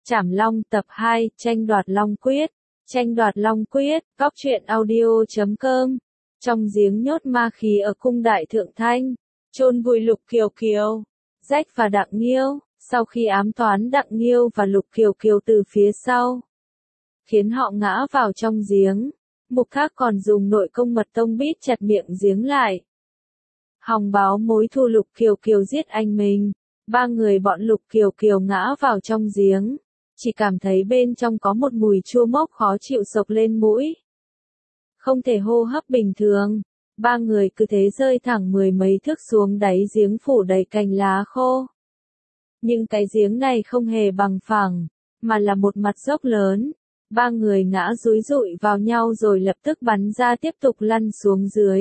Trảm Long tập 2, tranh đoạt Long Quyết. Tranh đoạt Long Quyết, góc truyện audio.com. Trong giếng nhốt ma khí ở cung đại thượng thanh, chôn vùi Lục Kiều Kiều, Rách và Đặng Nghiêu, sau khi ám toán Đặng Nghiêu và Lục Kiều Kiều từ phía sau, khiến họ ngã vào trong giếng. Mục Thác còn dùng nội công mật tông bít chặt miệng giếng lại, hòng báo mối thù Lục Kiều Kiều giết anh mình. Ba người bọn Lục Kiều Kiều ngã vào trong giếng, chỉ cảm thấy bên trong có một mùi chua mốc khó chịu xộc lên mũi. Không thể hô hấp bình thường, ba người cứ thế rơi thẳng mười mấy thước xuống đáy giếng phủ đầy cành lá khô. Nhưng cái giếng này không hề bằng phẳng, mà là một mặt dốc lớn. Ba người ngã dúi dụi vào nhau rồi lập tức bắn ra tiếp tục lăn xuống dưới.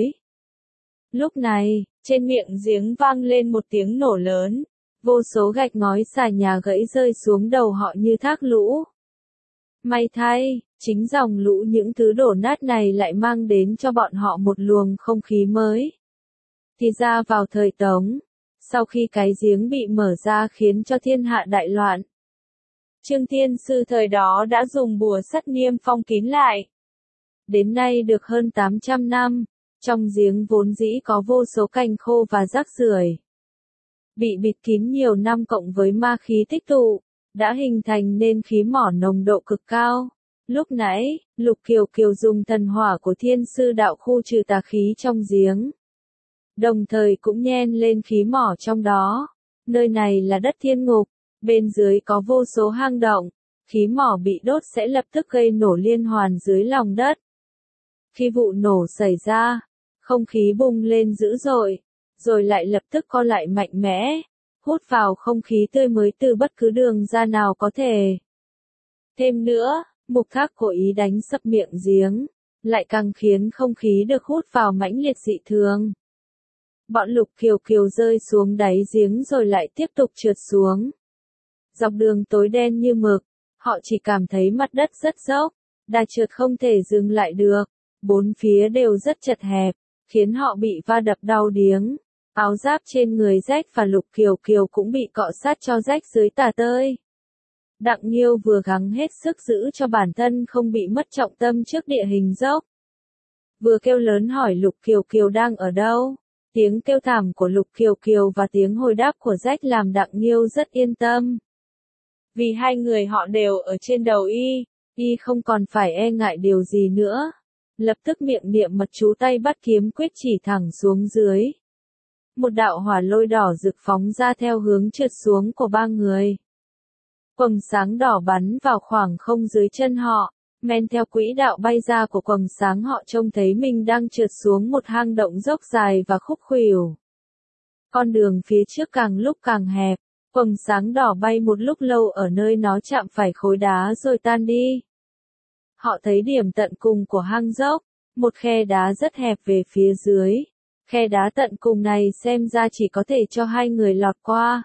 Lúc này, trên miệng giếng vang lên một tiếng nổ lớn. Vô số gạch ngói xà nhà gãy rơi xuống đầu họ như thác lũ. May thay, chính dòng lũ những thứ đổ nát này lại mang đến cho bọn họ một luồng không khí mới. Thì ra vào thời Tống, sau khi cái giếng bị mở ra khiến cho thiên hạ đại loạn, Trương Thiên Sư thời đó đã dùng bùa sắt niêm phong kín lại. Đến nay được hơn 800 năm, trong giếng vốn dĩ có vô số cành khô và rác rưởi, bị bịt kín nhiều năm cộng với ma khí tích tụ, đã hình thành nên khí mỏ nồng độ cực cao. Lúc nãy, Lục Kiều Kiều dùng thần hỏa của Thiên Sư đạo khu trừ tà khí trong giếng, đồng thời cũng nhen lên khí mỏ trong đó. Nơi này là đất thiên ngục, bên dưới có vô số hang động, khí mỏ bị đốt sẽ lập tức gây nổ liên hoàn dưới lòng đất. Khi vụ nổ xảy ra, không khí bùng lên dữ dội, rồi lại lập tức co lại mạnh mẽ, hút vào không khí tươi mới từ bất cứ đường ra nào có thể. Thêm nữa, Mục Thác cố ý đánh sập miệng giếng, lại càng khiến không khí được hút vào mãnh liệt dị thường. Bọn Lục Kiều Kiều rơi xuống đáy giếng rồi lại tiếp tục trượt xuống. Dọc đường tối đen như mực, họ chỉ cảm thấy mặt đất rất dốc, đà trượt không thể dừng lại được, bốn phía đều rất chật hẹp, khiến họ bị va đập đau điếng. Áo giáp trên người Rách và Lục Kiều Kiều cũng bị cọ sát cho rách dưới tả tơi. Đặng Nghiêu vừa gắng hết sức giữ cho bản thân không bị mất trọng tâm trước địa hình dốc, vừa kêu lớn hỏi Lục Kiều Kiều đang ở đâu. Tiếng kêu thảm của Lục Kiều Kiều và tiếng hồi đáp của Rách làm Đặng Nghiêu rất yên tâm. Vì hai người họ đều ở trên đầu y không còn phải e ngại điều gì nữa. Lập tức miệng niệm mật chú, tay bắt kiếm quyết chỉ thẳng xuống dưới. Một đạo hỏa lôi đỏ rực phóng ra theo hướng trượt xuống của ba người. Quầng sáng đỏ bắn vào khoảng không dưới chân họ, men theo quỹ đạo bay ra của quầng sáng họ trông thấy mình đang trượt xuống một hang động dốc dài và khúc khuỷu. Con đường phía trước càng lúc càng hẹp, quầng sáng đỏ bay một lúc lâu ở nơi nó chạm phải khối đá rồi tan đi. Họ thấy điểm tận cùng của hang dốc, một khe đá rất hẹp về phía dưới. Khe đá tận cùng này xem ra chỉ có thể cho hai người lọt qua.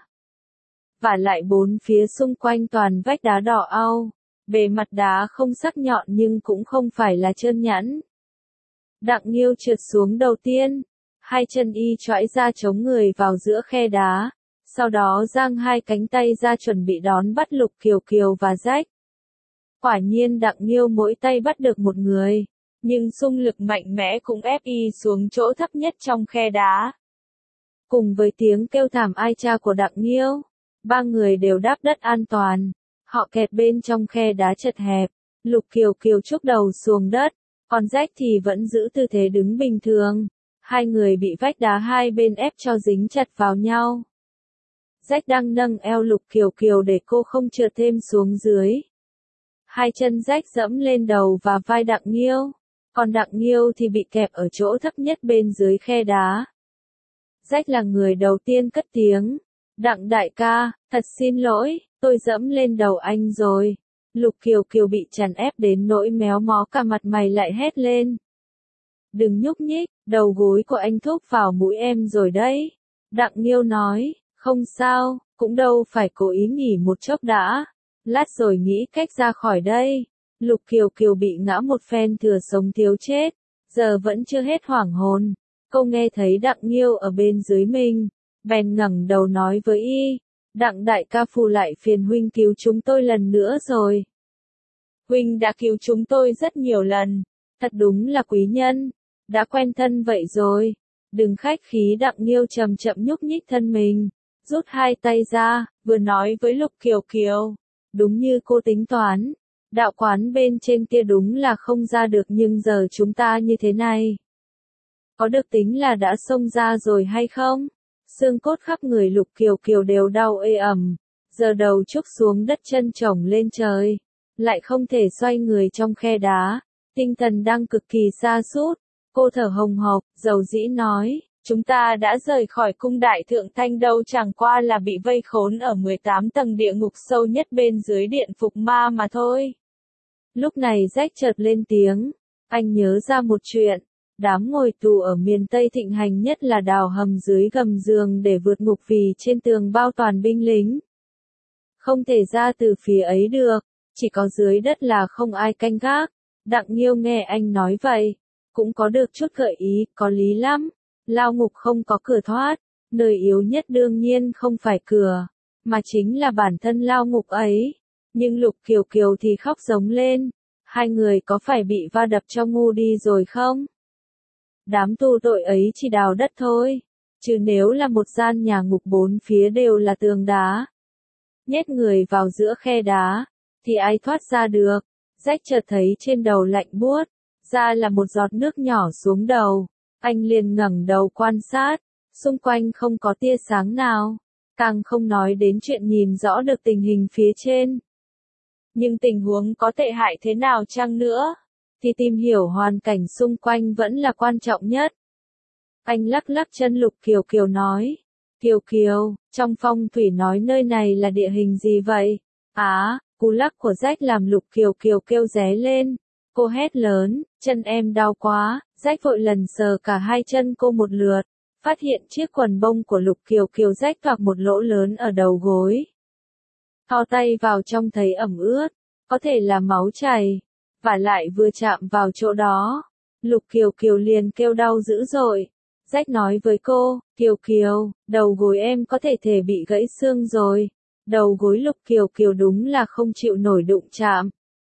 Vả lại bốn phía xung quanh toàn vách đá đỏ au, bề mặt đá không sắc nhọn nhưng cũng không phải là trơn nhẵn. Đặng Nghiêu trượt xuống đầu tiên, hai chân y choãi ra chống người vào giữa khe đá, sau đó giang hai cánh tay ra chuẩn bị đón bắt Lục Kiều Kiều và Rách. Quả nhiên Đặng Nghiêu mỗi tay bắt được một người, nhưng xung lực mạnh mẽ cũng ép y xuống chỗ thấp nhất trong khe đá. Cùng với tiếng kêu thảm ai cha của Đặng Nghiêu, ba người đều đáp đất an toàn. Họ kẹt bên trong khe đá chật hẹp, Lục Kiều Kiều chúc đầu xuống đất, còn Rách thì vẫn giữ tư thế đứng bình thường. Hai người bị vách đá hai bên ép cho dính chặt vào nhau. Rách đang nâng eo Lục Kiều Kiều để cô không trượt thêm xuống dưới. Hai chân Rách dẫm lên đầu và vai Đặng Nghiêu, còn Đặng Nghiêu thì bị kẹp ở chỗ thấp nhất bên dưới khe đá. Rách là người đầu tiên cất tiếng, Đặng đại ca, thật xin lỗi, tôi dẫm lên đầu anh rồi. Lục Kiều Kiều bị chèn ép đến nỗi méo mó cả mặt mày lại hét lên. Đừng nhúc nhích, đầu gối của anh thúc vào mũi em rồi đấy. Đặng Nghiêu nói, không sao, cũng đâu phải cố ý nghỉ một chốc đã. Lát rồi nghĩ cách ra khỏi đây. Lục Kiều Kiều bị ngã một phen thừa sống thiếu chết, giờ vẫn chưa hết hoảng hồn. Cô nghe thấy Đặng Nghiêu ở bên dưới mình, bèn ngẩng đầu nói với y, Đặng đại ca phù lại phiền huynh cứu chúng tôi lần nữa rồi. Huynh đã cứu chúng tôi rất nhiều lần, thật đúng là quý nhân, đã quen thân vậy rồi. Đừng khách khí. Đặng Nghiêu chậm chậm nhúc nhích thân mình, rút hai tay ra, vừa nói với Lục Kiều Kiều. Đúng như cô tính toán, đạo quán bên trên kia đúng là không ra được, nhưng giờ chúng ta như thế này, có được tính là đã xông ra rồi hay không? Xương cốt khắp người Lục Kiều Kiều đều đau ê ẩm, giờ đầu trúc xuống đất, chân chổng lên trời, lại không thể xoay người trong khe đá, tinh thần đang cực kỳ sa sút. Cô thở hồng hộc, dầu dĩ nói, chúng ta đã rời khỏi cung đại thượng thanh đâu, chẳng qua là bị vây khốn ở 18 tầng địa ngục sâu nhất bên dưới điện phục ma mà thôi. Lúc này Rách chợt lên tiếng, anh nhớ ra một chuyện, đám ngồi tù ở miền Tây thịnh hành nhất là đào hầm dưới gầm giường để vượt ngục, vì trên tường bao toàn binh lính. Không thể ra từ phía ấy được, chỉ có dưới đất là không ai canh gác. Đặng Nghiêu nghe anh nói vậy, cũng có được chút gợi ý, có lý lắm. Lao ngục không có cửa thoát, nơi yếu nhất đương nhiên không phải cửa, mà chính là bản thân lao ngục ấy. Nhưng Lục Kiều Kiều thì khóc giống lên, hai người có phải bị va đập cho ngu đi rồi không? Đám tù tội ấy chỉ đào đất thôi, chứ nếu là một gian nhà ngục bốn phía đều là tường đá, nhét người vào giữa khe đá, thì ai thoát ra được? Rách chợt thấy trên đầu lạnh buốt, ra là một giọt nước nhỏ xuống đầu. Anh liền ngẩng đầu quan sát, xung quanh không có tia sáng nào, càng không nói đến chuyện nhìn rõ được tình hình phía trên. Nhưng tình huống có tệ hại thế nào chăng nữa, thì tìm hiểu hoàn cảnh xung quanh vẫn là quan trọng nhất. Anh lắc lắc chân. Lục Kiều Kiều nói, Kiều Kiều, trong phong thủy nói nơi này là địa hình gì vậy? Cú lắc của Rách làm Lục Kiều Kiều kêu ré lên. Cô hét lớn, chân em đau quá. Rách vội lần sờ cả hai chân cô một lượt, phát hiện chiếc quần bông của Lục Kiều Kiều rách toạc một lỗ lớn ở đầu gối. Thò tay vào trong thấy ẩm ướt, có thể là máu chảy, và lại vừa chạm vào chỗ đó, Lục Kiều Kiều liền kêu đau dữ dội. Rách nói với cô, Kiều Kiều, đầu gối em có thể bị gãy xương rồi. Đầu gối Lục Kiều Kiều đúng là không chịu nổi đụng chạm.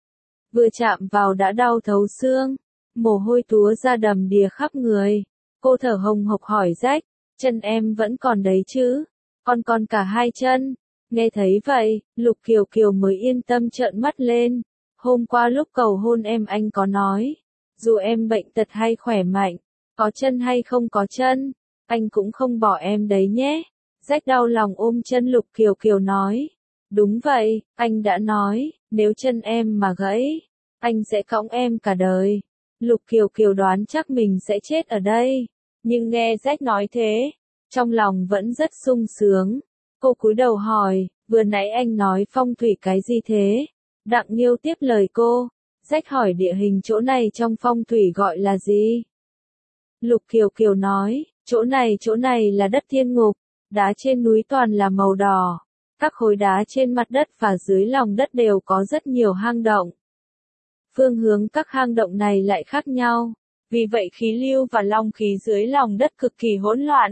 Vừa chạm vào đã đau thấu xương, mồ hôi túa ra đầm đìa khắp người. Cô thở hồng hộc hỏi Rách, chân em vẫn còn đấy chứ? Còn cả hai chân. Nghe thấy vậy, Lục Kiều Kiều mới yên tâm trợn mắt lên. Hôm qua lúc cầu hôn em anh có nói, dù em bệnh tật hay khỏe mạnh, có chân hay không có chân, anh cũng không bỏ em đấy nhé. Rách đau lòng ôm chân Lục Kiều Kiều nói, đúng vậy, anh đã nói, nếu chân em mà gãy, anh sẽ cõng em cả đời. Lục Kiều Kiều đoán chắc mình sẽ chết ở đây, nhưng nghe Rách nói thế, trong lòng vẫn rất sung sướng. Cô cúi đầu hỏi, vừa nãy anh nói phong thủy cái gì thế? Đặng Nghiêu tiếp lời cô, Rách hỏi địa hình chỗ này trong phong thủy gọi là gì? Lục Kiều Kiều nói, chỗ này là đất thiên ngục, đá trên núi toàn là màu đỏ, các khối đá trên mặt đất và dưới lòng đất đều có rất nhiều hang động. Phương hướng các hang động này lại khác nhau, vì vậy khí lưu và long khí dưới lòng đất cực kỳ hỗn loạn.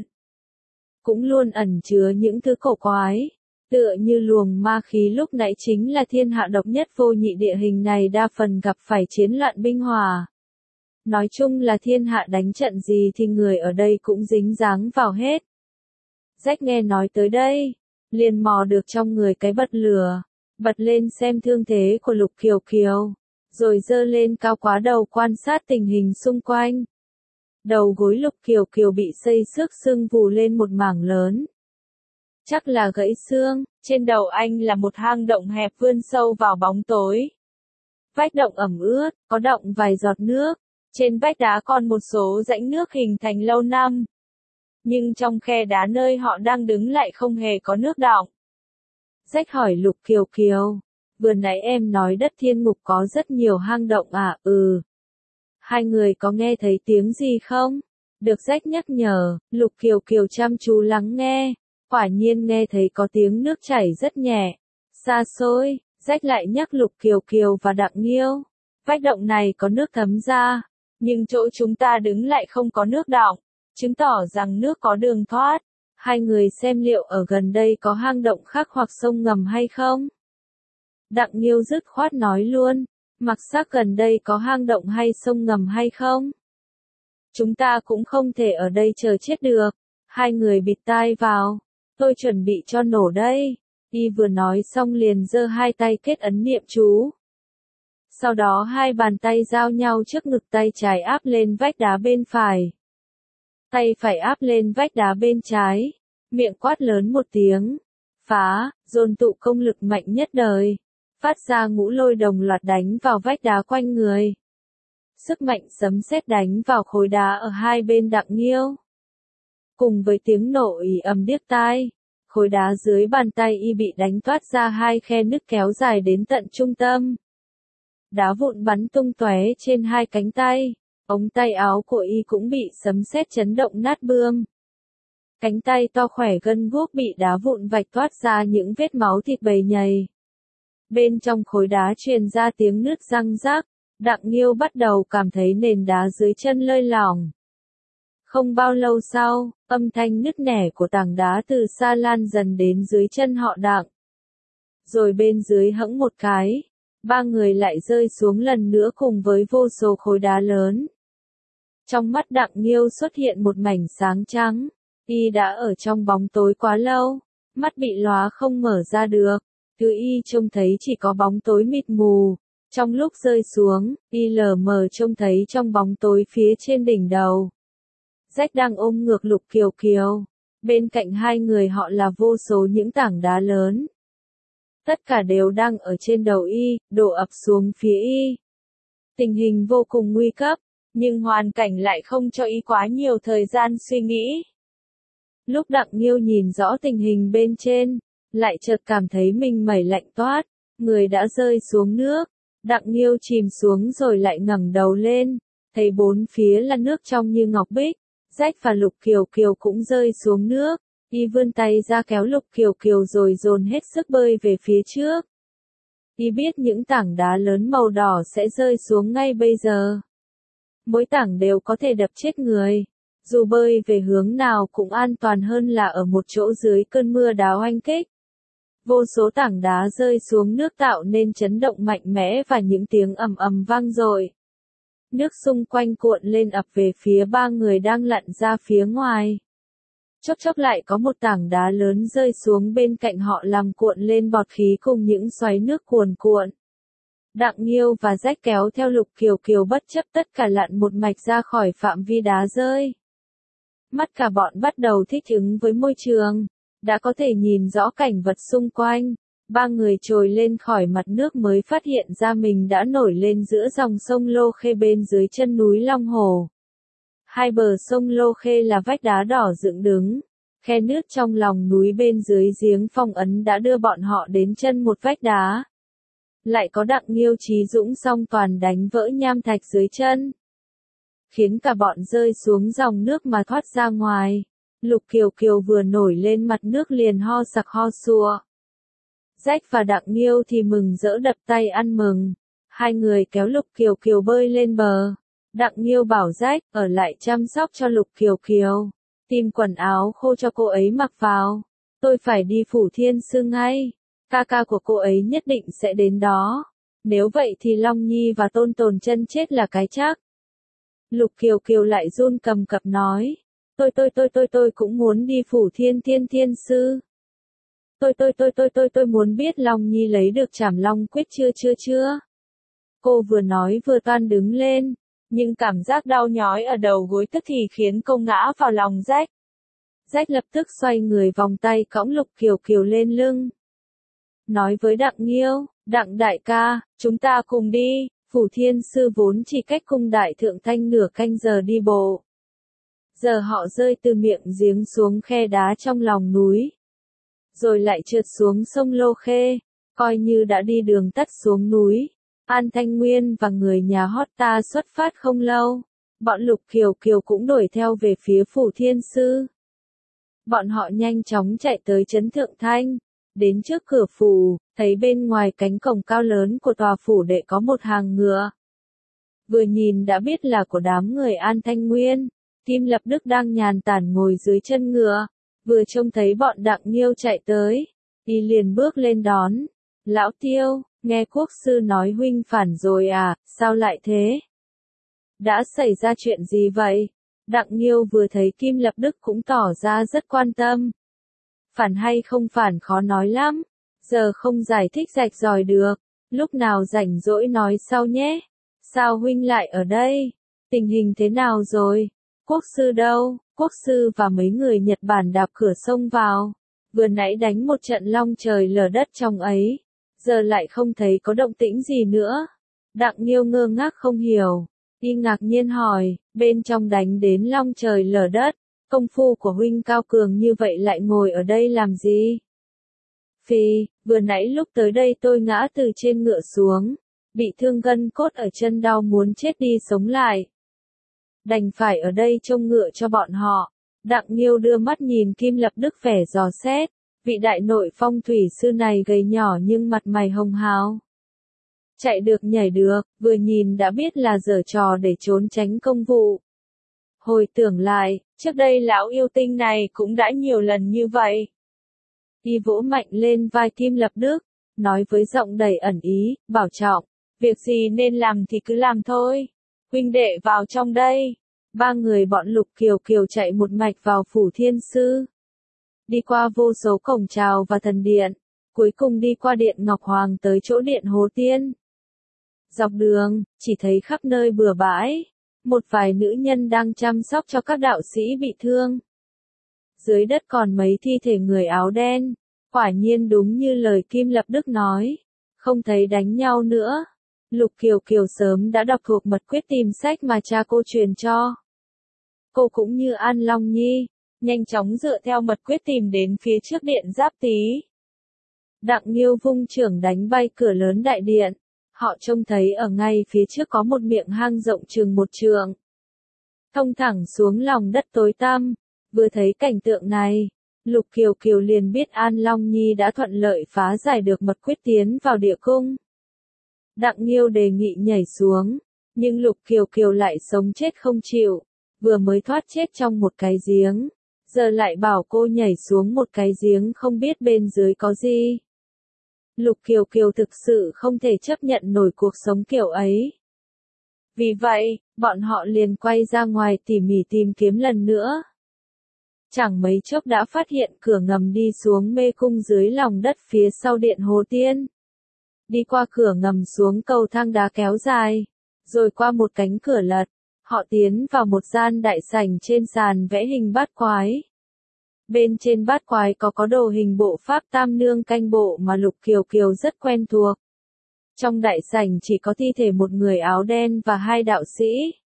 Cũng luôn ẩn chứa những thứ cổ quái, tựa như luồng ma khí lúc nãy chính là thiên hạ độc nhất vô nhị. Địa hình này đa phần gặp phải chiến loạn binh hòa. Nói chung là thiên hạ đánh trận gì thì người ở đây cũng dính dáng vào hết. Rách nghe nói tới đây, liền mò được trong người cái bật lửa, bật lên xem thương thế của Lục Kiều Kiều, rồi giơ lên cao quá đầu quan sát tình hình xung quanh. Đầu gối Lục Kiều Kiều bị xây xước sưng vù lên một mảng lớn. Chắc là gãy xương. Trên đầu anh là một hang động hẹp vươn sâu vào bóng tối. Vách động ẩm ướt, có đọng vài giọt nước. Trên vách đá còn một số rãnh nước hình thành lâu năm. Nhưng trong khe đá nơi họ đang đứng lại không hề có nước đọng. Rách hỏi Lục Kiều Kiều, vừa nãy em nói đất thiên ngục có rất nhiều hang động à? Hai người có nghe thấy tiếng gì không? Được Rách nhắc nhở, Lục Kiều Kiều chăm chú lắng nghe, quả nhiên nghe thấy có tiếng nước chảy rất nhẹ, xa xôi. Rách lại nhắc Lục Kiều Kiều và Đặng Nghiêu, vách động này có nước thấm ra, nhưng chỗ chúng ta đứng lại không có nước đọng, chứng tỏ rằng nước có đường thoát. Hai người xem liệu ở gần đây có hang động khác hoặc sông ngầm hay không. Đặng Nghiêu dứt khoát nói luôn, Mặc Sắc gần đây có hang động hay sông ngầm hay không? Chúng ta cũng không thể ở đây chờ chết được. Hai người bịt tai vào. Tôi chuẩn bị cho nổ đây. Y vừa nói xong liền giơ hai tay kết ấn niệm chú. Sau đó hai bàn tay giao nhau trước ngực, tay trái áp lên vách đá bên phải. Tay phải áp lên vách đá bên trái. Miệng quát lớn một tiếng. Phá, dồn tụ công lực mạnh nhất đời. Phát ra ngũ lôi đồng loạt đánh vào vách đá quanh người. Sức mạnh sấm sét đánh vào khối đá ở hai bên Đặng Nghiêu. Cùng với tiếng nổ ì ầm điếc tai, khối đá dưới bàn tay y bị đánh toát ra hai khe nứt kéo dài đến tận trung tâm. Đá vụn bắn tung tóe trên hai cánh tay, ống tay áo của y cũng bị sấm sét chấn động nát bươm. Cánh tay to khỏe gân guốc bị đá vụn vạch toát ra những vết máu thịt bầy nhầy. Bên trong khối đá truyền ra tiếng nứt răng rác. Đặng Nghiêu bắt đầu cảm thấy nền đá dưới chân lơi lỏng. Không bao lâu sau, âm thanh nứt nẻ của tảng đá từ xa lan dần đến dưới chân họ Đặng. Rồi bên dưới hẫng một cái, ba người lại rơi xuống lần nữa cùng với vô số khối đá lớn. Trong mắt Đặng Nghiêu xuất hiện một mảnh sáng trắng, y đã ở trong bóng tối quá lâu, mắt bị lóa không mở ra được, thứ y trông thấy chỉ có bóng tối mịt mù. Trong lúc rơi xuống, y lờ mờ trông thấy trong bóng tối phía trên đỉnh đầu. Rách đang ôm ngược Lục Kiều Kiều. Bên cạnh hai người họ là vô số những tảng đá lớn. Tất cả đều đang ở trên đầu y, đổ ập xuống phía y. Tình hình vô cùng nguy cấp, nhưng hoàn cảnh lại không cho y quá nhiều thời gian suy nghĩ. Lúc Đặng Nghiêu nhìn rõ tình hình bên trên, lại chợt cảm thấy mình mẩy lạnh toát, người đã rơi xuống nước. Đặng Nghiêu chìm xuống rồi lại ngẩng đầu lên, thấy bốn phía là nước trong như ngọc bích. Rách và Lục Kiều Kiều cũng rơi xuống nước, y vươn tay ra kéo Lục Kiều Kiều rồi dồn hết sức bơi về phía trước. Y biết những tảng đá lớn màu đỏ sẽ rơi xuống ngay bây giờ. Mỗi tảng đều có thể đập chết người, dù bơi về hướng nào cũng an toàn hơn là ở một chỗ dưới cơn mưa đá oanh kích. Vô số tảng đá rơi xuống nước tạo nên chấn động mạnh mẽ và những tiếng ầm ầm vang dội. Nước xung quanh cuộn lên ập về phía ba người đang lặn ra phía ngoài. Chốc chốc lại có một tảng đá lớn rơi xuống bên cạnh họ làm cuộn lên bọt khí cùng những xoáy nước cuồn cuộn. Đặng Nghiêu và Rách kéo theo Lục Kiều Kiều bất chấp tất cả lặn một mạch ra khỏi phạm vi đá rơi. Mắt cả bọn bắt đầu thích ứng với môi trường. Đã có thể nhìn rõ cảnh vật xung quanh, ba người trồi lên khỏi mặt nước mới phát hiện ra mình đã nổi lên giữa dòng sông Lô Khê bên dưới chân núi Long Hồ. Hai bờ sông Lô Khê là vách đá đỏ dựng đứng, khe nứt trong lòng núi bên dưới giếng phong ấn đã đưa bọn họ đến chân một vách đá. Lại có Đặng Nghiêu Trí Dũng song toàn đánh vỡ nham thạch dưới chân, khiến cả bọn rơi xuống dòng nước mà thoát ra ngoài. Lục Kiều Kiều vừa nổi lên mặt nước liền ho sặc ho sùa. Rách và Đặng Nghiêu thì mừng rỡ đập tay ăn mừng. Hai người kéo Lục Kiều Kiều bơi lên bờ. Đặng Nghiêu bảo Rách ở lại chăm sóc cho Lục Kiều Kiều. Tìm quần áo khô cho cô ấy mặc vào. Tôi phải đi Phủ Thiên Sư ngay. Ca ca của cô ấy nhất định sẽ đến đó. Nếu vậy thì Long Nhi và Tôn Tồn Chân chết là cái chắc. Lục Kiều Kiều lại run cầm cập nói. Tôi cũng muốn đi Phủ Thiên Thiên Sư. Tôi muốn biết Long Nhi lấy được Trảm Long Quyết chưa. Cô vừa nói vừa toan đứng lên, nhưng cảm giác đau nhói ở đầu gối tức thì khiến cô ngã vào lòng Rách. Rách lập tức xoay người vòng tay cõng Lục Kiều Kiều lên lưng. Nói với Đặng Nghiêu, Đặng đại ca, chúng ta cùng đi, Phủ Thiên Sư vốn chỉ cách cung Đại Thượng Thanh nửa canh giờ đi bộ. Giờ họ rơi từ miệng giếng xuống khe đá trong lòng núi. Rồi lại trượt xuống sông Lô Khê, coi như đã đi đường tắt xuống núi. An Thanh Nguyên và người nhà hót ta xuất phát không lâu. Bọn Lục Kiều Kiều cũng đuổi theo về phía Phủ Thiên Sư. Bọn họ nhanh chóng chạy tới trấn Thượng Thanh. Đến trước cửa phủ, thấy bên ngoài cánh cổng cao lớn của tòa phủ đệ có một hàng ngựa. Vừa nhìn đã biết là của đám người An Thanh Nguyên. Kim Lập Đức đang nhàn tản ngồi dưới chân ngựa. Vừa trông thấy bọn Đặng Nghiêu chạy tới, y liền bước lên đón. Lão Tiêu, nghe quốc sư nói huynh phản rồi à, sao lại thế? Đã xảy ra chuyện gì vậy? Đặng Nghiêu vừa thấy Kim Lập Đức cũng tỏ ra rất quan tâm. Phản hay không phản khó nói lắm, giờ không giải thích rạch ròi được, lúc nào rảnh rỗi nói sau nhé. Sao huynh lại ở đây? Tình hình thế nào rồi? Quốc sư đâu? Quốc sư và mấy người Nhật Bản đạp cửa sông vào. Vừa nãy đánh một trận long trời lở đất trong ấy. Giờ lại không thấy có động tĩnh gì nữa. Đặng Nghiêu ngơ ngác không hiểu. Y ngạc nhiên hỏi, bên trong đánh đến long trời lở đất. Công phu của huynh cao cường như vậy lại ngồi ở đây làm gì? Phi, vừa nãy lúc tới đây tôi ngã từ trên ngựa xuống. Bị thương gân cốt ở chân đau muốn chết đi sống lại. Đành phải ở đây trông ngựa cho bọn họ. Đặng Nghiêu đưa mắt nhìn Kim Lập Đức vẻ dò xét. Vị đại nội phong thủy sư này gầy nhỏ nhưng mặt mày hồng hào. Chạy được nhảy được, vừa nhìn đã biết là giở trò để trốn tránh công vụ. Hồi tưởng lại, trước đây lão yêu tinh này cũng đã nhiều lần như vậy. Y vỗ mạnh lên vai Kim Lập Đức, nói với giọng đầy ẩn ý, bảo trọng, việc gì nên làm thì cứ làm thôi. Huynh đệ vào trong đây. Ba người bọn Lục Kiều Kiều chạy một mạch vào phủ thiên sư. Đi qua vô số cổng chào và thần điện, cuối cùng đi qua điện Ngọc Hoàng tới chỗ điện Hồ Tiên. Dọc đường, chỉ thấy khắp nơi bừa bãi, một vài nữ nhân đang chăm sóc cho các đạo sĩ bị thương. Dưới đất còn mấy thi thể người áo đen, quả nhiên đúng như lời Kim Lập Đức nói, không thấy đánh nhau nữa. Lục Kiều Kiều sớm đã đọc thuộc mật quyết tìm sách mà cha cô truyền cho. Cô cũng như An Long Nhi, nhanh chóng dựa theo mật quyết tìm đến phía trước điện Giáp Tý. Đặng Nghiêu vung chưởng đánh bay cửa lớn đại điện, họ trông thấy ở ngay phía trước có một miệng hang rộng chừng một trượng. Thông thẳng xuống lòng đất tối tăm, vừa thấy cảnh tượng này, Lục Kiều Kiều liền biết An Long Nhi đã thuận lợi phá giải được mật quyết tiến vào địa cung. Đặng Nghiêu đề nghị nhảy xuống, nhưng Lục Kiều Kiều lại sống chết không chịu, vừa mới thoát chết trong một cái giếng, giờ lại bảo cô nhảy xuống một cái giếng không biết bên dưới có gì. Lục Kiều Kiều thực sự không thể chấp nhận nổi cuộc sống kiểu ấy. Vì vậy, bọn họ liền quay ra ngoài tỉ mỉ tìm kiếm lần nữa. Chẳng mấy chốc đã phát hiện cửa ngầm đi xuống mê cung dưới lòng đất phía sau điện Hồ Tiên. Đi qua cửa ngầm xuống cầu thang đá kéo dài, rồi qua một cánh cửa lật, họ tiến vào một gian đại sảnh trên sàn vẽ hình bát quái. Bên trên bát quái có đồ hình bộ pháp Tam Nương Canh Bộ mà Lục Kiều Kiều rất quen thuộc. Trong đại sảnh chỉ có thi thể một người áo đen và hai đạo sĩ.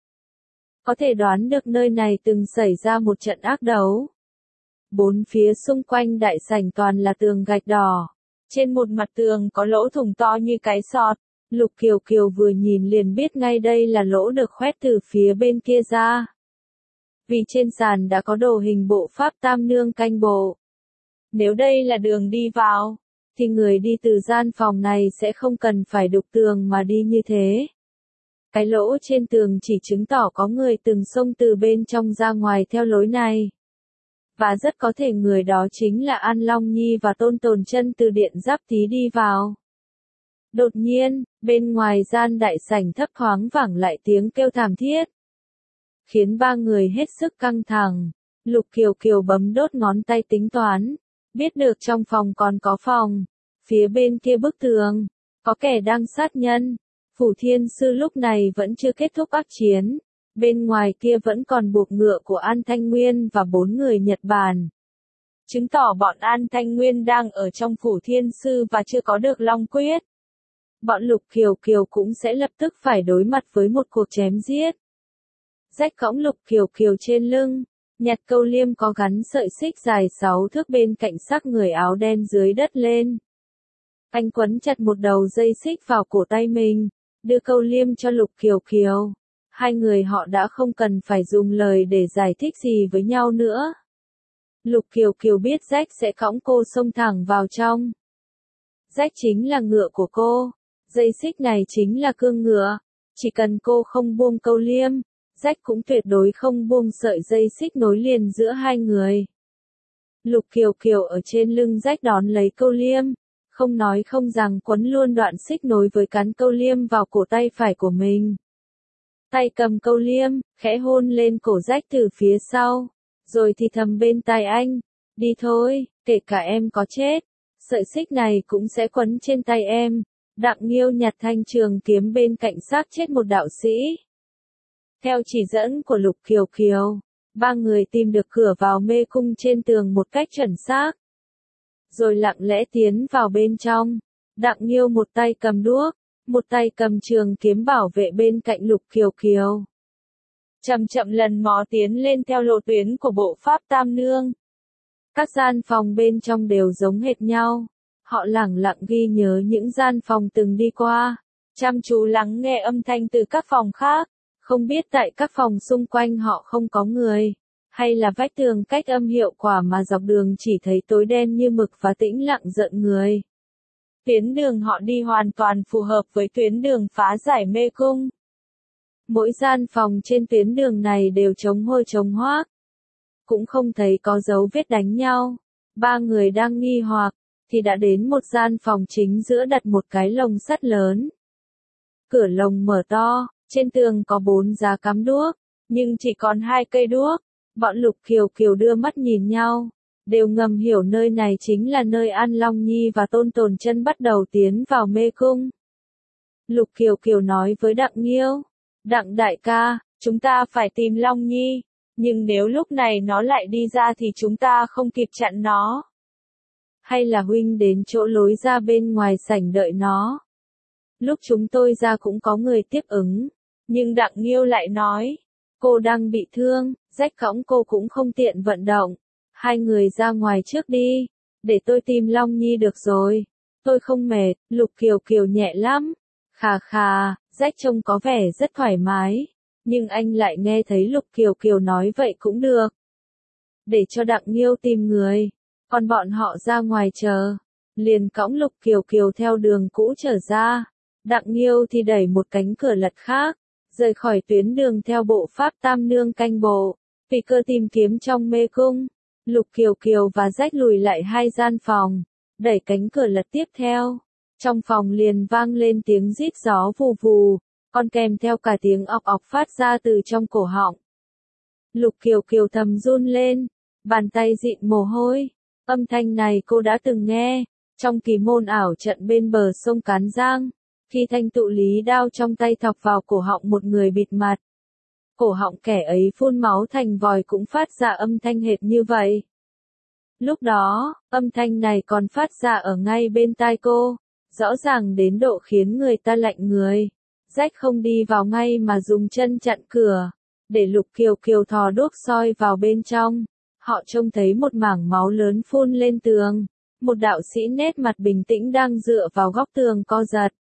Có thể đoán được nơi này từng xảy ra một trận ác đấu. Bốn phía xung quanh đại sảnh toàn là tường gạch đỏ. Trên một mặt tường có lỗ thủng to như cái sọt. Lục Kiều Kiều vừa nhìn liền biết ngay đây là lỗ được khoét từ phía bên kia ra. Vì trên sàn đã có đồ hình bộ pháp Tam Nương Canh Bộ. Nếu đây là đường đi vào, thì người đi từ gian phòng này sẽ không cần phải đục tường mà đi như thế. Cái lỗ trên tường chỉ chứng tỏ có người từng xông từ bên trong ra ngoài theo lối này. Và rất có thể người đó chính là An Long Nhi và Tôn Tồn Chân từ điện Giáp Tý đi vào. Đột nhiên, bên ngoài gian đại sảnh thấp thoáng vẳng lại tiếng kêu thảm thiết. Khiến ba người hết sức căng thẳng. Lục Kiều Kiều bấm đốt ngón tay tính toán. Biết được trong phòng còn có phòng. Phía bên kia bức tường, có kẻ đang sát nhân. Phủ Thiên Sư lúc này vẫn chưa kết thúc ác chiến. Bên ngoài kia vẫn còn buộc ngựa của An Thanh Nguyên và 4 người Nhật Bản. Chứng tỏ bọn An Thanh Nguyên đang ở trong Phủ Thiên Sư và chưa có được Long Quyết. Bọn Lục Kiều Kiều cũng sẽ lập tức phải đối mặt với một cuộc chém giết. Rách cõng Lục Kiều Kiều trên lưng, nhặt câu liêm có gắn sợi xích dài 6 thước bên cạnh xác người áo đen dưới đất lên. Anh quấn chặt một đầu dây xích vào cổ tay mình, đưa câu liêm cho Lục Kiều Kiều. Hai người họ đã không cần phải dùng lời để giải thích gì với nhau nữa. Lục Kiều Kiều biết Rách sẽ cõng cô xông thẳng vào trong. Rách chính là ngựa của cô, dây xích này chính là cương ngựa, chỉ cần cô không buông câu liêm, Rách cũng tuyệt đối không buông sợi dây xích nối liền giữa hai người. Lục Kiều Kiều ở trên lưng rách đón lấy câu liêm, không nói không rằng quấn luôn đoạn xích nối với cán câu liêm vào cổ tay phải của mình. Tay cầm câu liêm, khẽ hôn lên cổ rách từ phía sau, rồi thì thầm bên tai anh, đi thôi, kể cả em có chết, sợi xích này cũng sẽ quấn trên tay em. Đặng Nghiêu nhặt thanh trường kiếm bên cạnh xác chết một đạo sĩ. Theo chỉ dẫn của Lục Kiều Kiều, ba người tìm được cửa vào mê cung trên tường một cách chuẩn xác. Rồi lặng lẽ tiến vào bên trong. Đặng Nghiêu một tay cầm đuốc, một tay cầm trường kiếm bảo vệ bên cạnh Lục Kiều Kiều. Chậm chậm lần mò tiến lên theo lộ tuyến của bộ pháp Tam Nương. Các gian phòng bên trong đều giống hệt nhau. Họ lẳng lặng ghi nhớ những gian phòng từng đi qua, chăm chú lắng nghe âm thanh từ các phòng khác, không biết tại các phòng xung quanh họ không có người, hay là vách tường cách âm hiệu quả mà dọc đường chỉ thấy tối đen như mực và tĩnh lặng rợn người. Tuyến đường họ đi hoàn toàn phù hợp với tuyến đường phá giải mê cung. Mỗi gian phòng trên tuyến đường này đều trống hôi trống hoác. Cũng không thấy có dấu vết đánh nhau. Ba người đang nghi hoặc, thì đã đến một gian phòng chính giữa đặt một cái lồng sắt lớn. Cửa lồng mở to, trên tường có 4 giá cắm đuốc, nhưng chỉ còn 2 cây đuốc. Bọn Lục Kiều Kiều đưa mắt nhìn nhau, đều ngầm hiểu nơi này chính là nơi An Long Nhi và Tôn Tồn Chân bắt đầu tiến vào mê cung. Lục Kiều Kiều nói với Đặng Nghiêu, Đặng đại ca, chúng ta phải tìm Long Nhi, nhưng nếu lúc này nó lại đi ra thì chúng ta không kịp chặn nó. Hay là huynh đến chỗ lối ra bên ngoài sảnh đợi nó. Lúc chúng tôi ra cũng có người tiếp ứng, nhưng Đặng Nghiêu lại nói, cô đang bị thương, rách cõng cô cũng không tiện vận động. Hai người ra ngoài trước đi, để tôi tìm Long Nhi được rồi. Tôi không mệt, Lục Kiều Kiều nhẹ lắm. Khà khà, rách trông có vẻ rất thoải mái, nhưng anh lại nghe thấy Lục Kiều Kiều nói vậy cũng được. Để cho Đặng Nghiêu tìm người, còn bọn họ ra ngoài chờ, liền cõng Lục Kiều Kiều theo đường cũ trở ra. Đặng Nghiêu thì đẩy một cánh cửa lật khác, rời khỏi tuyến đường theo bộ pháp Tam Nương canh bộ, vì cơ tìm kiếm trong mê cung. Lục Kiều Kiều và rách lùi lại 2 gian phòng, đẩy cánh cửa lật tiếp theo. Trong phòng liền vang lên tiếng rít gió vù vù, còn kèm theo cả tiếng ọc ọc phát ra từ trong cổ họng. Lục Kiều Kiều thầm run lên, bàn tay dịn mồ hôi. Âm thanh này cô đã từng nghe, trong kỳ môn ảo trận bên bờ sông Cán Giang, khi thanh tụ lý đao trong tay thọc vào cổ họng một người bịt mặt. Cổ họng kẻ ấy phun máu thành vòi cũng phát ra âm thanh hệt như vậy. Lúc đó, âm thanh này còn phát ra ở ngay bên tai cô, rõ ràng đến độ khiến người ta lạnh người. Rách không đi vào ngay mà dùng chân chặn cửa, để Lục Kiều Kiều thò đuốc soi vào bên trong. Họ trông thấy một mảng máu lớn phun lên tường, một đạo sĩ nét mặt bình tĩnh đang dựa vào góc tường co giật.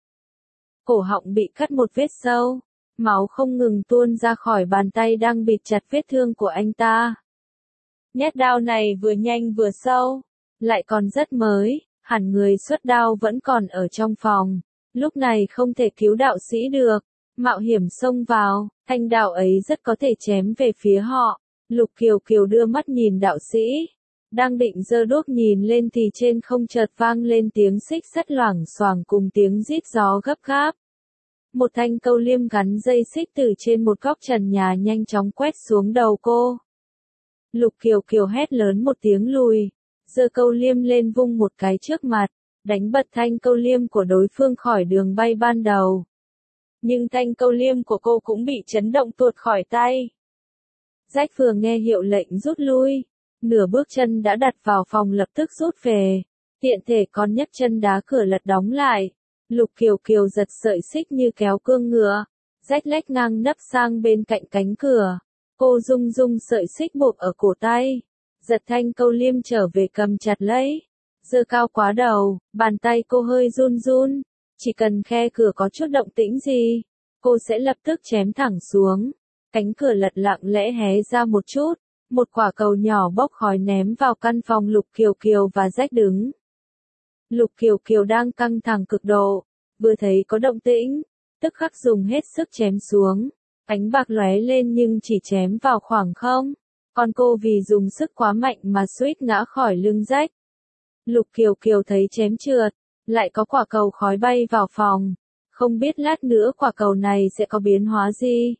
Cổ họng bị cắt một vết sâu, máu không ngừng tuôn ra khỏi bàn tay đang bịt chặt vết thương của anh ta. Nhát đao này vừa nhanh vừa sâu, lại còn rất mới, hẳn người xuất đao vẫn còn ở trong phòng. Lúc này không thể cứu đạo sĩ được, mạo hiểm xông vào, thanh đao ấy rất có thể chém về phía họ. Lục Kiều Kiều đưa mắt nhìn đạo sĩ, đang định giơ đuốc nhìn lên thì trên không chợt vang lên tiếng xích sắt loảng xoảng cùng tiếng rít gió gấp gáp. Một thanh câu liêm gắn dây xích từ trên một góc trần nhà nhanh chóng quét xuống đầu cô. Lục Kiều Kiều hét lớn một tiếng lùi, giơ câu liêm lên vung một cái trước mặt, đánh bật thanh câu liêm của đối phương khỏi đường bay ban đầu. Nhưng thanh câu liêm của cô cũng bị chấn động tuột khỏi tay. Rách vừa nghe hiệu lệnh rút lui, nửa bước chân đã đặt vào phòng lập tức rút về, tiện thể còn nhấc chân đá cửa lật đóng lại. Lục Kiều Kiều giật sợi xích như kéo cương ngựa, rách lách ngang nấp sang bên cạnh cánh cửa. Cô rung rung sợi xích buộc ở cổ tay, giật thanh câu liêm trở về cầm chặt lấy. Giơ cao quá đầu, bàn tay cô hơi run run, chỉ cần khe cửa có chút động tĩnh gì, cô sẽ lập tức chém thẳng xuống. Cánh cửa lật lặng lẽ hé ra một chút, một quả cầu nhỏ bốc khói ném vào căn phòng Lục Kiều Kiều và rách đứng. Lục Kiều Kiều đang căng thẳng cực độ, vừa thấy có động tĩnh, tức khắc dùng hết sức chém xuống. Ánh bạc lóe lên nhưng chỉ chém vào khoảng không. Con cô vì dùng sức quá mạnh mà suýt ngã khỏi lưng Rách. Lục Kiều Kiều thấy chém trượt, lại có quả cầu khói bay vào phòng. Không biết lát nữa quả cầu này sẽ có biến hóa gì.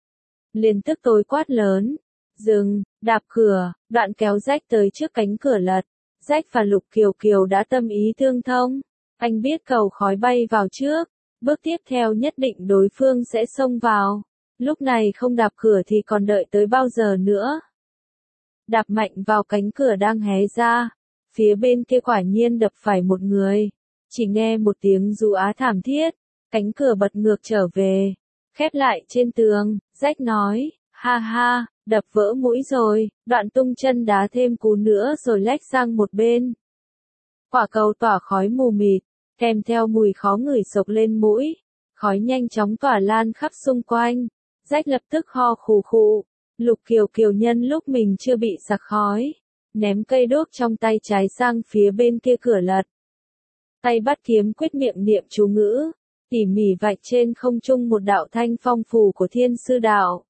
Liền tức tối quát lớn. Dừng, đạp cửa, đoạn kéo Rách tới trước cánh cửa lật. Rách và Lục Kiều Kiều đã tâm ý tương thông. Anh biết cầu khói bay vào trước. Bước tiếp theo nhất định đối phương sẽ xông vào. Lúc này không đạp cửa thì còn đợi tới bao giờ nữa. Đạp mạnh vào cánh cửa đang hé ra. Phía bên kia quả nhiên đập phải một người. Chỉ nghe một tiếng ru á thảm thiết. Cánh cửa bật ngược trở về. Khép lại trên tường. Rách nói, ha ha, đập vỡ mũi rồi. Đoạn tung chân đá thêm cú nữa rồi lách sang một bên. Quả cầu tỏa khói mù mịt. Kèm theo mùi khó ngửi sộc lên mũi. Khói nhanh chóng tỏa lan khắp xung quanh. Rách lập tức ho khù khụ. Lục Kiều Kiều nhân lúc mình chưa bị sặc khói. Ném cây đốt trong tay trái sang phía bên kia cửa lật. Tay bắt kiếm quyết miệng niệm chú ngữ. Tỉ mỉ vạch trên không trung một đạo thanh phong phù của Thiên Sư Đạo.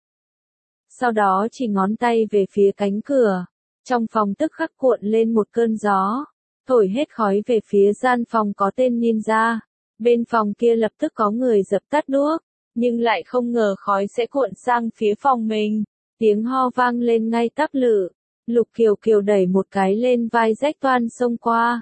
Sau đó chỉ ngón tay về phía cánh cửa. Trong phòng tức khắc cuộn lên một cơn gió. Thổi hết khói về phía gian phòng có tên ninja. Bên phòng kia lập tức có người dập tắt đuốc. Nhưng lại không ngờ khói sẽ cuộn sang phía phòng mình. Tiếng ho vang lên ngay tắp lự. Lục Kiều Kiều đẩy một cái lên vai Rách toan xông qua.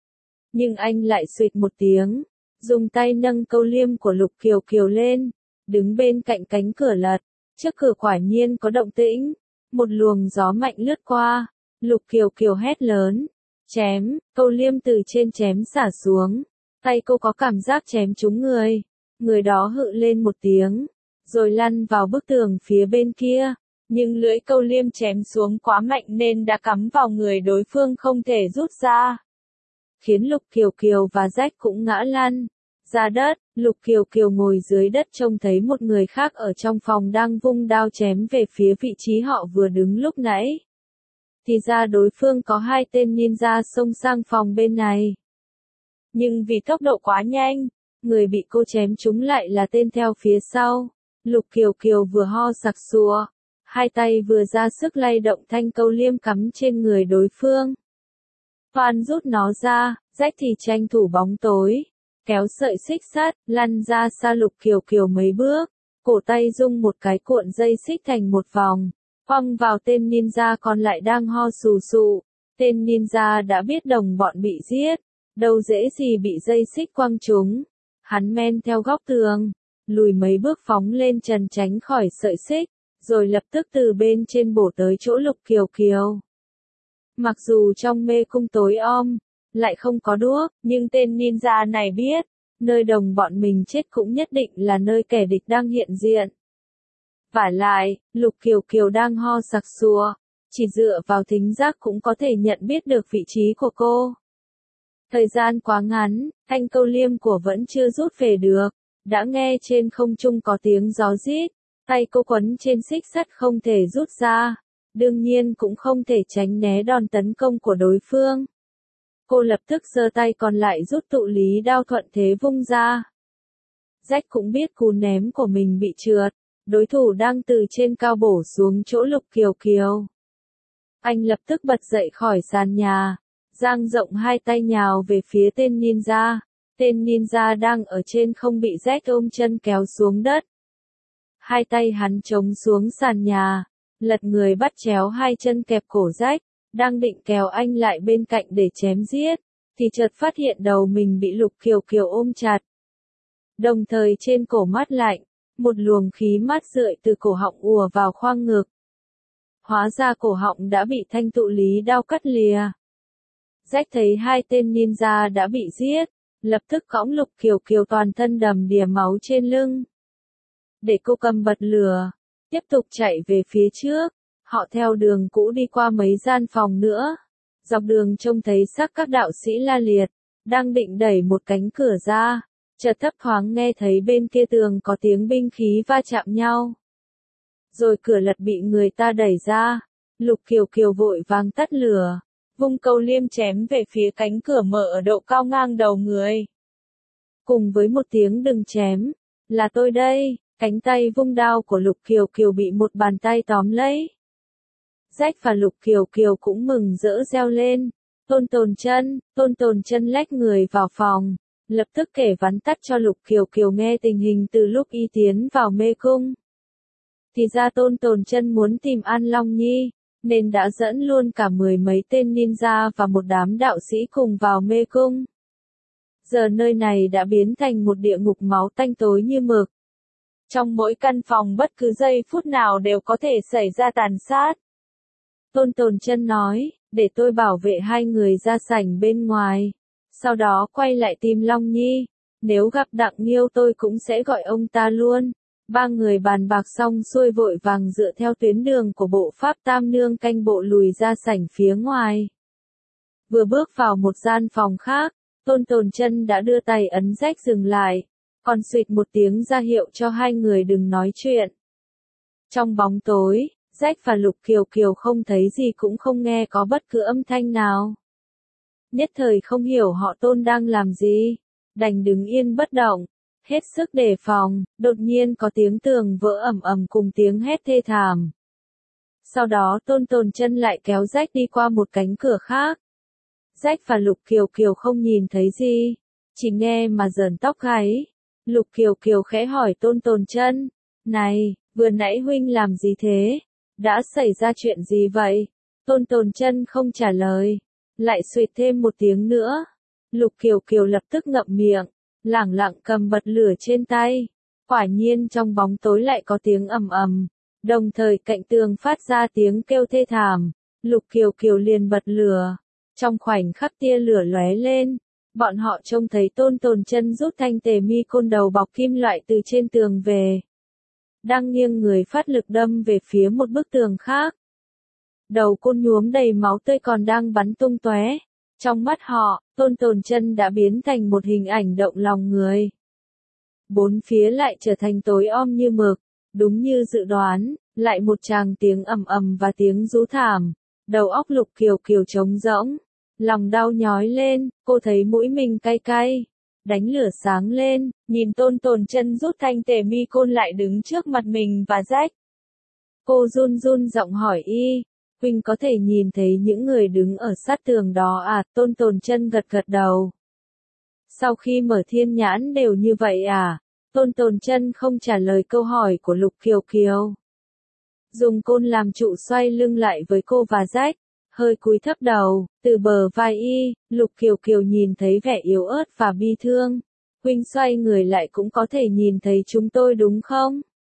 Nhưng anh lại xụt một tiếng. Dùng tay nâng câu liêm của Lục Kiều Kiều lên. Đứng bên cạnh cánh cửa lật. Trước cửa quả nhiên có động tĩnh. Một luồng gió mạnh lướt qua. Lục Kiều Kiều hét lớn. Chém, câu liêm từ trên chém xả xuống. Tay cô có cảm giác chém trúng người. Người đó hự lên một tiếng. Rồi lăn vào bức tường phía bên kia. Nhưng lưỡi câu liêm chém xuống quá mạnh nên đã cắm vào người đối phương không thể rút ra. Khiến Lục Kiều Kiều và Rách cũng ngã lăn ra đất. Lục Kiều Kiều ngồi dưới đất trông thấy một người khác ở trong phòng đang vung đao chém về phía vị trí họ vừa đứng lúc nãy. Thì ra đối phương có hai tên ninja xông sang phòng bên này. Nhưng vì tốc độ quá nhanh, người bị cô chém trúng lại là tên theo phía sau. Lục Kiều Kiều vừa ho sặc sụa, hai tay vừa ra sức lay động thanh câu liêm cắm trên người đối phương. Toan rút nó ra, Rách thì tranh thủ bóng tối, kéo sợi xích sắt, lăn ra xa Lục Kiều Kiều mấy bước, cổ tay rung một cái cuộn dây xích thành một vòng, quăng vào tên ninja còn lại đang ho sù sụ. Tên ninja đã biết đồng bọn bị giết, đâu dễ gì bị dây xích quăng trúng. Hắn men theo góc tường, lùi mấy bước phóng lên trần tránh khỏi sợi xích, rồi lập tức từ bên trên bổ tới chỗ Lục Kiều Kiều. Mặc dù trong mê cung tối om, lại không có đuốc, nhưng tên ninja này biết, nơi đồng bọn mình chết cũng nhất định là nơi kẻ địch đang hiện diện. Vả lại, Lục Kiều Kiều đang ho sặc sụa, chỉ dựa vào thính giác cũng có thể nhận biết được vị trí của cô. Thời gian quá ngắn, thanh câu liêm của vẫn chưa rút về được, đã nghe trên không trung có tiếng gió rít, tay cô quấn trên xích sắt không thể rút ra, đương nhiên cũng không thể tránh né đòn tấn công của đối phương. Cô lập tức giơ tay còn lại rút tụ lý đao thuận thế vung ra. Rách cũng biết cú ném của mình bị trượt, đối thủ đang từ trên cao bổ xuống chỗ Lục Kiều Kiều. Anh lập tức bật dậy khỏi sàn nhà, dang rộng hai tay nhào về phía tên ninja. Tên ninja đang ở trên không bị Rách ôm chân kéo xuống đất. Hai tay hắn chống xuống sàn nhà, lật người bắt chéo hai chân kẹp cổ Rách, đang định kéo anh lại bên cạnh để chém giết, thì chợt phát hiện đầu mình bị Lục Kiều Kiều ôm chặt. Đồng thời trên cổ mát lạnh, một luồng khí mát rượi từ cổ họng ùa vào khoang ngực. Hóa ra cổ họng đã bị thanh tụ lý đao cắt lìa. Rách thấy hai tên ninja đã bị giết, lập tức cõng Lục Kiều Kiều toàn thân đầm đìa máu trên lưng. Để cô cầm bật lửa, tiếp tục chạy về phía trước, họ theo đường cũ đi qua mấy gian phòng nữa. Dọc đường trông thấy xác các đạo sĩ la liệt, đang định đẩy một cánh cửa ra, chợt thấp thoáng nghe thấy bên kia tường có tiếng binh khí va chạm nhau. Rồi cửa lật bị người ta đẩy ra, Lục Kiều Kiều vội vàng tắt lửa, vung câu liêm chém về phía cánh cửa mở ở độ cao ngang đầu người. Cùng với một tiếng đừng chém, là tôi đây, cánh tay vung đao của Lục Kiều Kiều bị một bàn tay tóm lấy. Rách và Lục Kiều Kiều cũng mừng rỡ reo lên. Tôn Tồn Chân lách người vào phòng, lập tức kể vắn tắt cho Lục Kiều Kiều nghe tình hình từ lúc y tiến vào mê cung. Thì ra Tôn Tồn Chân muốn tìm An Long Nhi, nên đã dẫn luôn cả 10 mấy tên ninja và một đám đạo sĩ cùng vào mê cung. Giờ nơi này đã biến thành một địa ngục máu tanh tối như mực. Trong mỗi căn phòng bất cứ giây phút nào đều có thể xảy ra tàn sát. Tôn Tồn Chân nói, để tôi bảo vệ hai người ra sảnh bên ngoài. Sau đó quay lại tìm Long Nhi. Nếu gặp Đặng Nghiêu tôi cũng sẽ gọi ông ta luôn. Ba người bàn bạc xong xuôi vội vàng dựa theo tuyến đường của bộ pháp tam nương canh bộ lùi ra sảnh phía ngoài. Vừa bước vào một gian phòng khác, Tôn Tồn Chân đã đưa tay ấn Rách dừng lại, còn suýt một tiếng ra hiệu cho hai người đừng nói chuyện. Trong bóng tối, Rách và Lục Kiều Kiều không thấy gì cũng không nghe có bất cứ âm thanh nào. Nhất thời không hiểu họ Tôn đang làm gì, đành đứng yên bất động, hết sức đề phòng. Đột nhiên có tiếng tường vỡ ầm ầm cùng tiếng hét thê thảm. Sau đó Tôn Tồn Chân lại kéo Rách đi qua một cánh cửa khác. Rách và Lục Kiều Kiều không nhìn thấy gì, chỉ nghe mà rờn tóc gáy. Lục Kiều Kiều khẽ hỏi Tôn Tồn Chân, này, vừa nãy huynh làm gì thế? Đã xảy ra chuyện gì vậy? Tôn Tồn Chân không trả lời, lại suýt thêm một tiếng nữa. Lục Kiều Kiều lập tức ngậm miệng, lẳng lặng cầm bật lửa trên tay. Quả nhiên trong bóng tối lại có tiếng ầm ầm, đồng thời cạnh tường phát ra tiếng kêu thê thảm. Lục Kiều Kiều liền bật lửa. Trong khoảnh khắc tia lửa lóe lên, bọn họ trông thấy Tôn Tồn Chân rút thanh tề mi côn đầu bọc kim loại từ trên tường về. Đang nghiêng người phát lực đâm về phía một bức tường khác. Đầu côn nhuốm đầy máu tươi còn đang bắn tung tóe. Trong mắt họ, Tôn Tồn Chân đã biến thành một hình ảnh động lòng người. Bốn phía lại trở thành tối om như mực, đúng như dự đoán, lại một tràng tiếng ầm ầm và tiếng rú thảm. Đầu óc Lục Kiều Kiều trống rỗng, lòng đau nhói lên, cô thấy mũi mình cay cay. Đánh lửa sáng lên, nhìn Tôn Tồn Chân rút thanh tề mi côn lại đứng trước mặt mình và Rách. Cô run run giọng hỏi y, huynh có thể nhìn thấy những người đứng ở sát tường đó à? Tôn Tồn Chân gật gật đầu. Sau khi mở thiên nhãn đều như vậy à? Tôn Tồn Chân không trả lời câu hỏi của Lục Kiều Kiều. Dùng côn làm trụ xoay lưng lại với cô và Rách, hơi cúi thấp đầu, từ bờ vai y, Lục Kiều Kiều nhìn thấy vẻ yếu ớt và bi thương. Huynh xoay người lại cũng có thể nhìn thấy chúng tôi đúng không?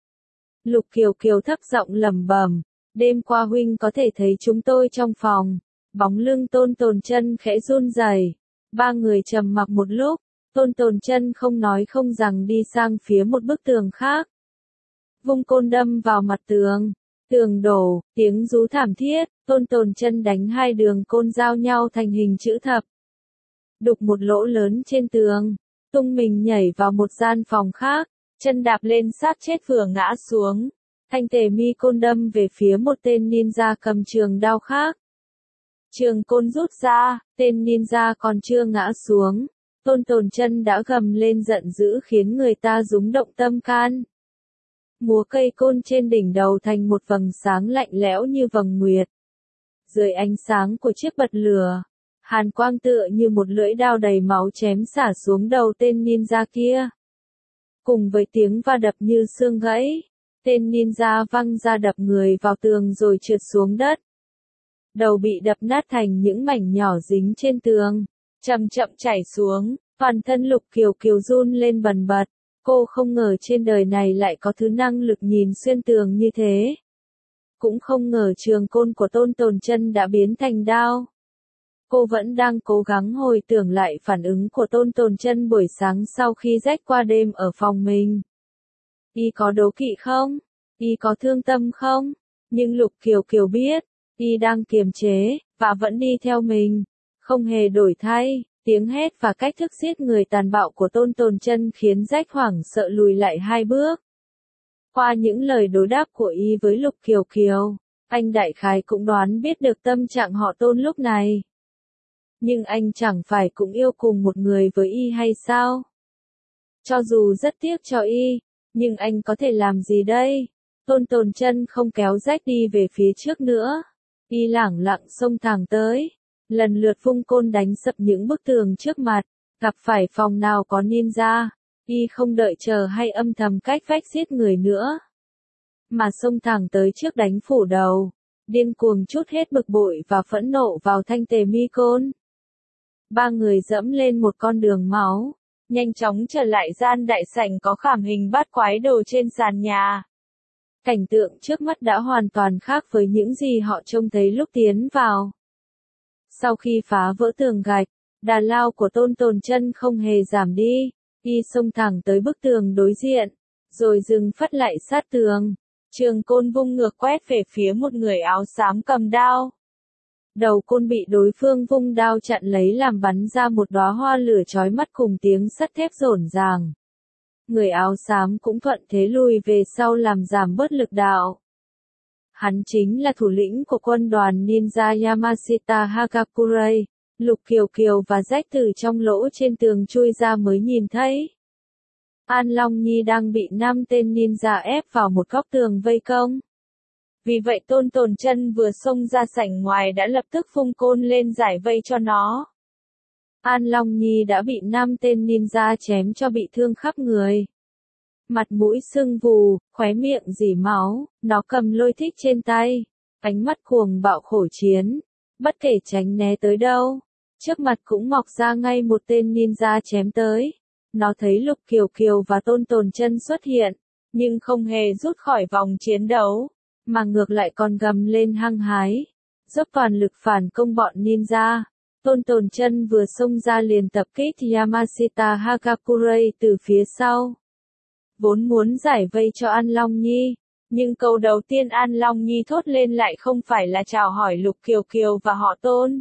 Lục Kiều Kiều thấp giọng lẩm bẩm, đêm qua huynh có thể thấy chúng tôi trong phòng. Bóng lưng Tôn Tồn Chân khẽ run rẩy. Ba người trầm mặc một lúc, Tôn Tồn Chân không nói không rằng đi sang phía một bức tường khác. Vung côn đâm vào mặt tường. Tường đổ, tiếng rú thảm thiết, Tôn Tồn Chân đánh hai đường côn giao nhau thành hình chữ thập. Đục một lỗ lớn trên tường, tung mình nhảy vào một gian phòng khác, chân đạp lên sát chết vừa ngã xuống. Thanh tề mi côn đâm về phía một tên ninja cầm trường đao khác. Trường côn rút ra, tên ninja còn chưa ngã xuống. Tôn Tồn Chân đã gầm lên giận dữ khiến người ta rúng động tâm can. Múa cây côn trên đỉnh đầu thành một vầng sáng lạnh lẽo như vầng nguyệt. Dưới ánh sáng của chiếc bật lửa, hàn quang tựa như một lưỡi dao đầy máu chém xả xuống đầu tên ninja kia. Cùng với tiếng va đập như xương gãy, tên ninja văng ra đập người vào tường rồi trượt xuống đất. Đầu bị đập nát thành những mảnh nhỏ dính trên tường, chậm chậm chảy xuống, toàn thân Lục Kiều Kiều run lên bần bật. Cô không ngờ trên đời này lại có thứ năng lực nhìn xuyên tường như thế. Cũng không ngờ trường côn của Tôn Tồn Chân đã biến thành đao. Cô vẫn đang cố gắng hồi tưởng lại phản ứng của Tôn Tồn Chân buổi sáng sau khi Rách qua đêm ở phòng mình. Y có đố kỵ không? Y có thương tâm không? Nhưng Lục Kiều Kiều biết, Y đang kiềm chế, và vẫn đi theo mình. Không hề đổi thay. Tiếng hét và cách thức giết người tàn bạo của Tôn Tồn Chân khiến Rách hoảng sợ lùi lại hai bước. Qua những lời đối đáp của y với Lục Kiều Kiều, anh đại khái cũng đoán biết được tâm trạng họ Tôn lúc này. Nhưng anh chẳng phải cũng yêu cùng một người với y hay sao? Cho dù rất tiếc cho y, nhưng anh có thể làm gì đây? Tôn Tồn Chân không kéo Rách đi về phía trước nữa. Y lẳng lặng xông thẳng tới, lần lượt vung côn đánh sập những bức tường trước mặt, gặp phải phòng nào có ninja, Y không đợi chờ hay âm thầm cách vách giết người nữa, mà xông thẳng tới trước đánh phủ đầu, điên cuồng trút hết bực bội và phẫn nộ vào thanh tề mi côn. Ba người dẫm lên một con đường máu, nhanh chóng trở lại gian đại sảnh có khảm hình bát quái đồ trên sàn nhà. Cảnh tượng trước mắt đã hoàn toàn khác với những gì họ trông thấy lúc tiến vào. Sau khi phá vỡ tường gạch, đà lao của Tôn Tồn Chân không hề giảm đi, Y xông thẳng tới bức tường đối diện, rồi dừng phắt lại sát tường. Trường côn vung ngược quét về phía một người áo xám cầm đao. Đầu côn bị đối phương vung đao chặn lấy làm bắn ra một đóa hoa lửa chói mắt cùng tiếng sắt thép rổn ràng. Người áo xám cũng thuận thế lùi về sau làm giảm bớt lực đạo. Hắn chính là thủ lĩnh của quân đoàn ninja Yamashita Hagakurai. Lục Kiều Kiều và Rách từ trong lỗ trên tường chui ra mới nhìn thấy. An Long Nhi đang bị 5 tên ninja ép vào một góc tường vây công. Vì vậy Tôn Tồn Chân vừa xông ra sảnh ngoài đã lập tức vung côn lên giải vây cho nó. An Long Nhi đã bị 5 tên ninja chém cho bị thương khắp người. Mặt mũi sưng vù, khóe miệng rỉ máu, nó cầm lôi thích trên tay, ánh mắt cuồng bạo khổ chiến, bất kể tránh né tới đâu, trước mặt cũng mọc ra ngay một tên ninja chém tới. Nó thấy Lục Kiều Kiều và Tôn Tồn Chân xuất hiện, nhưng không hề rút khỏi vòng chiến đấu, mà ngược lại còn gầm lên hăng hái, dốc toàn lực phản công bọn ninja. Tôn Tồn Chân vừa xông ra liền tập kích Yamashita Hagakurai từ phía sau. Vốn muốn giải vây cho An Long Nhi, nhưng câu đầu tiên An Long Nhi thốt lên lại không phải là chào hỏi Lục Kiều Kiều và họ Tôn,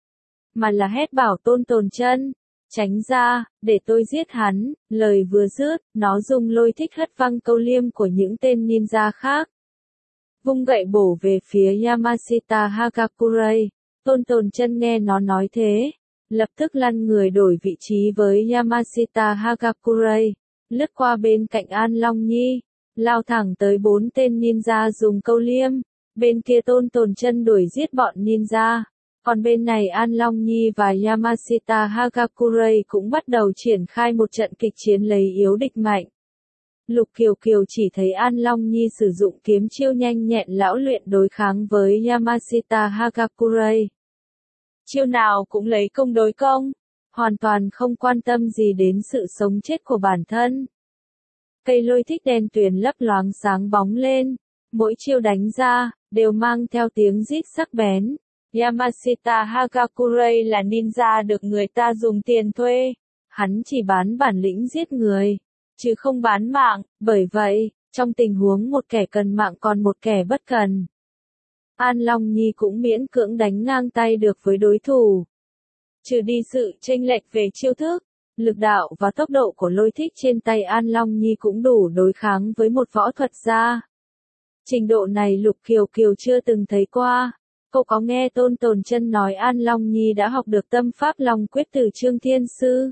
mà là hét bảo Tôn Tồn Chân, tránh ra, để tôi giết hắn. Lời vừa dứt, nó dùng lôi thích hất văng câu liêm của những tên ninja khác. Vung gậy bổ về phía Yamashita Hagakurai. Tôn Tồn Chân nghe nó nói thế, lập tức lăn người đổi vị trí với Yamashita Hagakurai, lướt qua bên cạnh An Long Nhi, lao thẳng tới 4 tên ninja dùng câu liêm. Bên kia Tôn Tồn Chân đuổi giết bọn ninja, còn bên này An Long Nhi và Yamashita Hagakurai cũng bắt đầu triển khai một trận kịch chiến lấy yếu địch mạnh. Lục Kiều Kiều chỉ thấy An Long Nhi sử dụng kiếm chiêu nhanh nhẹn lão luyện đối kháng với Yamashita Hagakurai. Chiêu nào cũng lấy công đối công, hoàn toàn không quan tâm gì đến sự sống chết của bản thân. Cây lôi thích đen tuyền lấp loáng sáng bóng lên, mỗi chiêu đánh ra, đều mang theo tiếng rít sắc bén. Yamashita Hagakurai là ninja được người ta dùng tiền thuê, hắn chỉ bán bản lĩnh giết người, chứ không bán mạng, bởi vậy, trong tình huống một kẻ cần mạng còn một kẻ bất cần, An Long Nhi cũng miễn cưỡng đánh ngang tay được với đối thủ. Trừ đi sự chênh lệch về chiêu thức, lực đạo và tốc độ của lôi thích trên tay An Long Nhi cũng đủ đối kháng với một võ thuật gia. Trình độ này Lục Kiều Kiều chưa từng thấy qua. Cô có nghe Tôn Tồn Chân nói An Long Nhi đã học được tâm pháp Long Quyết từ Trương Thiên Sư.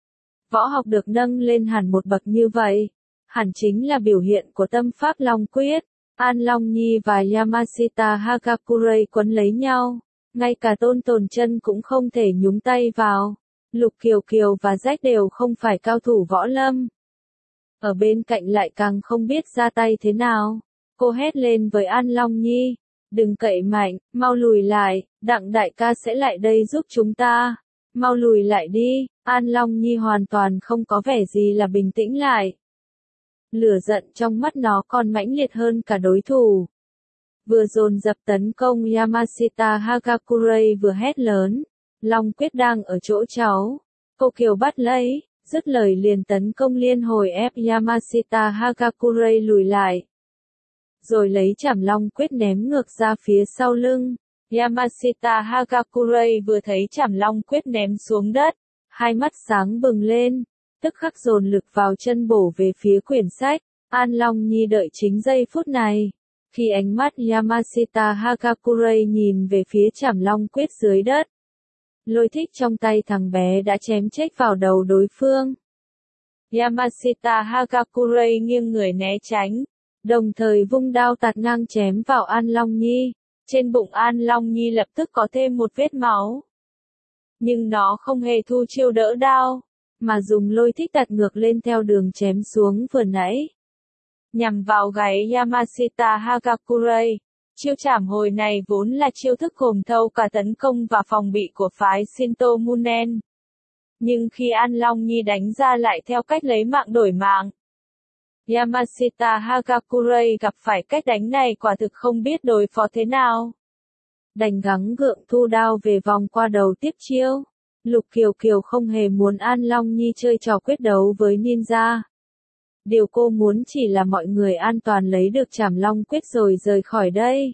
Võ học được nâng lên hẳn một bậc như vậy, hẳn chính là biểu hiện của tâm pháp Long Quyết. An Long Nhi và Yamashita Hagakurai quấn lấy nhau, ngay cả Tôn Tồn Chân cũng không thể nhúng tay vào. Lục Kiều Kiều và Rách đều không phải cao thủ võ lâm. Ở bên cạnh lại càng không biết ra tay thế nào. Cô hét lên với An Long Nhi, đừng cậy mạnh, mau lùi lại, Đặng đại ca sẽ lại đây giúp chúng ta. Mau lùi lại đi. An Long Nhi hoàn toàn không có vẻ gì là bình tĩnh lại. Lửa giận trong mắt nó còn mãnh liệt hơn cả đối thủ. Vừa dồn dập tấn công Yamashita Hagakurai vừa hét lớn, Long Quyết đang ở chỗ cháu. Cô Kiều bắt lấy, dứt lời liền tấn công liên hồi ép Yamashita Hagakurai lùi lại. Rồi lấy chảm Long Quyết ném ngược ra phía sau lưng. Yamashita Hagakurai vừa thấy chảm Long Quyết ném xuống đất, hai mắt sáng bừng lên, tức khắc dồn lực vào chân bổ về phía quyển sách. An Long Nhi đợi chính giây phút này. Khi ánh mắt Yamashita Hagakurai nhìn về phía chảm Long Quyết dưới đất, lôi thích trong tay thằng bé đã chém chết vào đầu đối phương. Yamashita Hagakurai nghiêng người né tránh, đồng thời vung đao tạt ngang chém vào An Long Nhi. Trên bụng An Long Nhi lập tức có thêm một vết máu. Nhưng nó không hề thu chiêu đỡ đao, mà dùng lôi thích đặt ngược lên theo đường chém xuống vừa nãy. Nhằm vào gáy Yamashita Hagakure. Chiêu trảm hồi này vốn là chiêu thức gồm thâu cả tấn công và phòng bị của phái Shinto Munen. Nhưng khi An Long Nhi đánh ra lại theo cách lấy mạng đổi mạng. Yamashita Hagakure gặp phải cách đánh này quả thực không biết đối phó thế nào. Đành gắng gượng thu đao về vòng qua đầu tiếp chiêu. Lục Kiều Kiều không hề muốn An Long Nhi chơi trò quyết đấu với ninja. Điều cô muốn chỉ là mọi người an toàn lấy được Trảm Long Quyết rồi rời khỏi đây.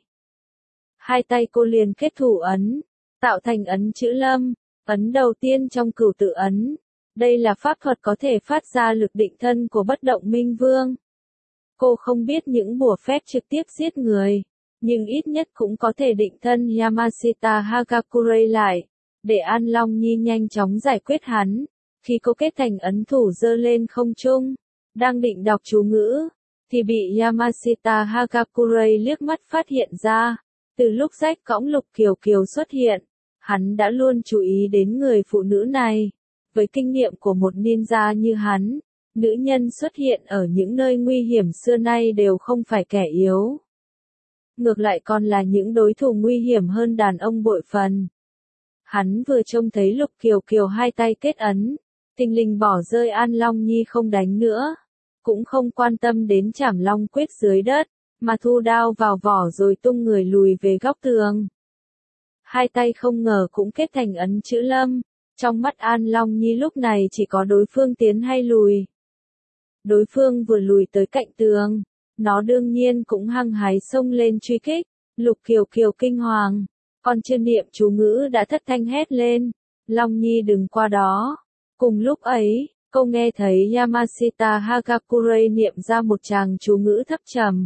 Hai tay cô liền kết thủ ấn, tạo thành ấn chữ Lâm, ấn đầu tiên trong cửu tự ấn. Đây là pháp thuật có thể phát ra lực định thân của bất động minh vương. Cô không biết những bùa phép trực tiếp giết người, nhưng ít nhất cũng có thể định thân Yamashita Hagakure lại, để An Long Nhi nhanh chóng giải quyết hắn. Khi cô kết thành ấn thủ giơ lên không trung, đang định đọc chú ngữ, thì bị Yamashita Hagakure liếc mắt phát hiện ra. Từ lúc rách cõng Lục Kiều Kiều xuất hiện, hắn đã luôn chú ý đến người phụ nữ này. Với kinh nghiệm của một ninja như hắn, nữ nhân xuất hiện ở những nơi nguy hiểm xưa nay đều không phải kẻ yếu. Ngược lại còn là những đối thủ nguy hiểm hơn đàn ông bội phần. Hắn vừa trông thấy Lục Kiều Kiều hai tay kết ấn, thình lình bỏ rơi An Long Nhi không đánh nữa, cũng không quan tâm đến Trảm Long Quyết dưới đất, mà thu đao vào vỏ rồi tung người lùi về góc tường. Hai tay không ngờ cũng kết thành ấn chữ Lâm, trong mắt An Long Nhi lúc này chỉ có đối phương tiến hay lùi. Đối phương vừa lùi tới cạnh tường, nó đương nhiên cũng hăng hái xông lên truy kích. Lục Kiều Kiều kinh hoàng, còn chưa niệm chú ngữ đã thất thanh hét lên, Long Nhi đừng qua đó. Cùng lúc ấy, cô nghe thấy Yamashita Hagakure niệm ra một tràng chú ngữ thấp trầm.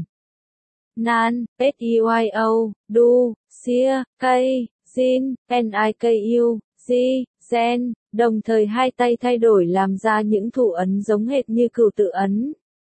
Nan, Petyo, Du, Sia, Cây, Jin, Niku, Ji, Zen, đồng thời hai tay thay đổi làm ra những thủ ấn giống hệt như cửu tự ấn.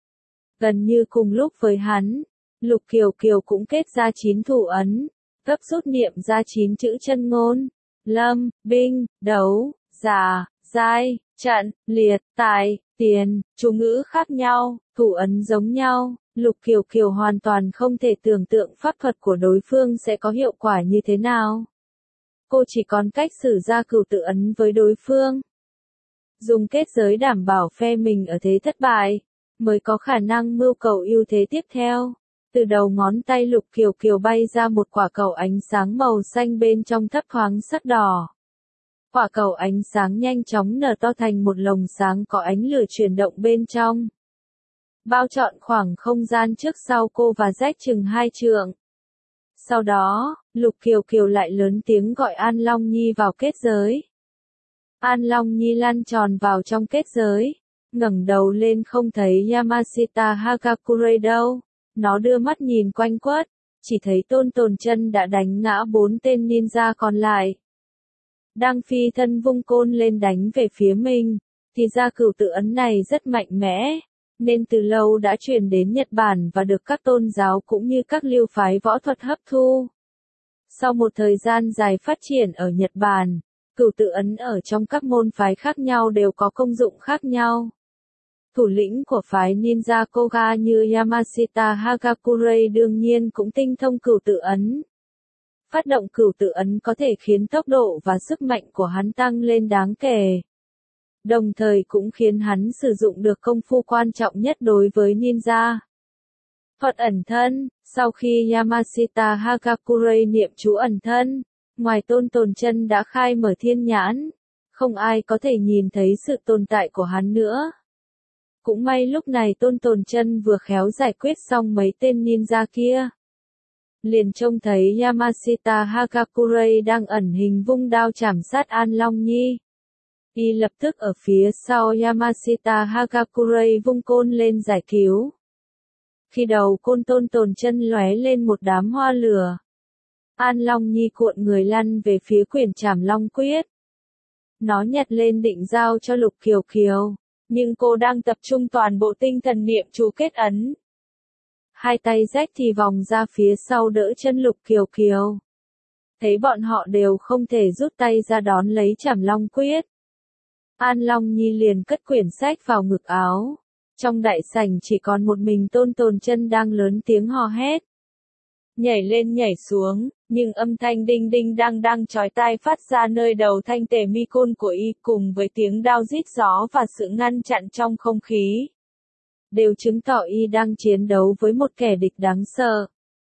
Gần như cùng lúc với hắn, Lục Kiều Kiều cũng kết ra 9 thủ ấn, gấp rút niệm ra 9 chữ chân ngôn: Lâm, Binh, Đấu, Giả, Giai, Trận, Liệt, Tài, Tiền. Chú ngữ khác nhau, thủ ấn giống nhau. Lục Kiều Kiều hoàn toàn không thể tưởng tượng pháp thuật của đối phương sẽ có hiệu quả như thế nào. Cô chỉ còn cách sử ra cửu tự ấn với đối phương. Dùng kết giới đảm bảo phe mình ở thế thất bại, mới có khả năng mưu cầu ưu thế tiếp theo. Từ đầu ngón tay Lục Kiều Kiều bay ra một quả cầu ánh sáng màu xanh bên trong thấp thoáng sắc đỏ. Quả cầu ánh sáng nhanh chóng nở to thành một lồng sáng có ánh lửa chuyển động bên trong. Bao trọn khoảng không gian trước sau cô và rách chừng 2 trượng. Sau đó, Lục Kiều Kiều lại lớn tiếng gọi An Long Nhi vào kết giới. An Long Nhi lăn tròn vào trong kết giới, ngẩng đầu lên không thấy Yamashita Hagakure đâu. Nó đưa mắt nhìn quanh quất, chỉ thấy Tôn Tồn Chân đã đánh ngã 4 tên ninja còn lại. Đang phi thân vung côn lên đánh về phía mình, thì ra cửu tự ấn này rất mạnh mẽ, nên từ lâu đã truyền đến Nhật Bản và được các tôn giáo cũng như các lưu phái võ thuật hấp thu. Sau một thời gian dài phát triển ở Nhật Bản, cửu tự ấn ở trong các môn phái khác nhau đều có công dụng khác nhau. Thủ lĩnh của phái ninja Koga như Yamashita Hagakure đương nhiên cũng tinh thông cửu tự ấn. Phát động cửu tự ấn có thể khiến tốc độ và sức mạnh của hắn tăng lên đáng kể. Đồng thời cũng khiến hắn sử dụng được công phu quan trọng nhất đối với ninja. Thuật ẩn thân. Sau khi Yamashita Hagakure niệm chú ẩn thân, ngoài Tôn Tồn Chân đã khai mở thiên nhãn, không ai có thể nhìn thấy sự tồn tại của hắn nữa. Cũng may lúc này Tôn Tồn Chân vừa khéo giải quyết xong mấy tên ninja kia. Liền trông thấy Yamashita Hagakure đang ẩn hình vung đao chảm sát An Long Nhi. Y lập tức ở phía sau Yamashita Hagakure vung côn lên giải cứu. Khi đầu côn Tôn Tồn Chân lóe lên một đám hoa lửa. An Long Nhi cuộn người lăn về phía quyển Trảm Long Quyết. Nó nhặt lên định giao cho Lục Kiều Kiều, nhưng cô đang tập trung toàn bộ tinh thần niệm chú kết ấn. Hai tay rách thì vòng ra phía sau đỡ chân Lục Kiều Kiều. Thấy bọn họ đều không thể rút tay ra đón lấy Trảm Long Quyết. An Long Nhi liền cất quyển sách vào ngực áo. Trong đại sảnh chỉ còn một mình Tôn Tồn Chân đang lớn tiếng hò hét. Nhảy lên nhảy xuống, nhưng âm thanh đinh đinh đang đang chói tai phát ra nơi đầu thanh tề mi côn của y cùng với tiếng đao rít gió và sự ngăn chặn trong không khí. Đều chứng tỏ y đang chiến đấu với một kẻ địch đáng sợ.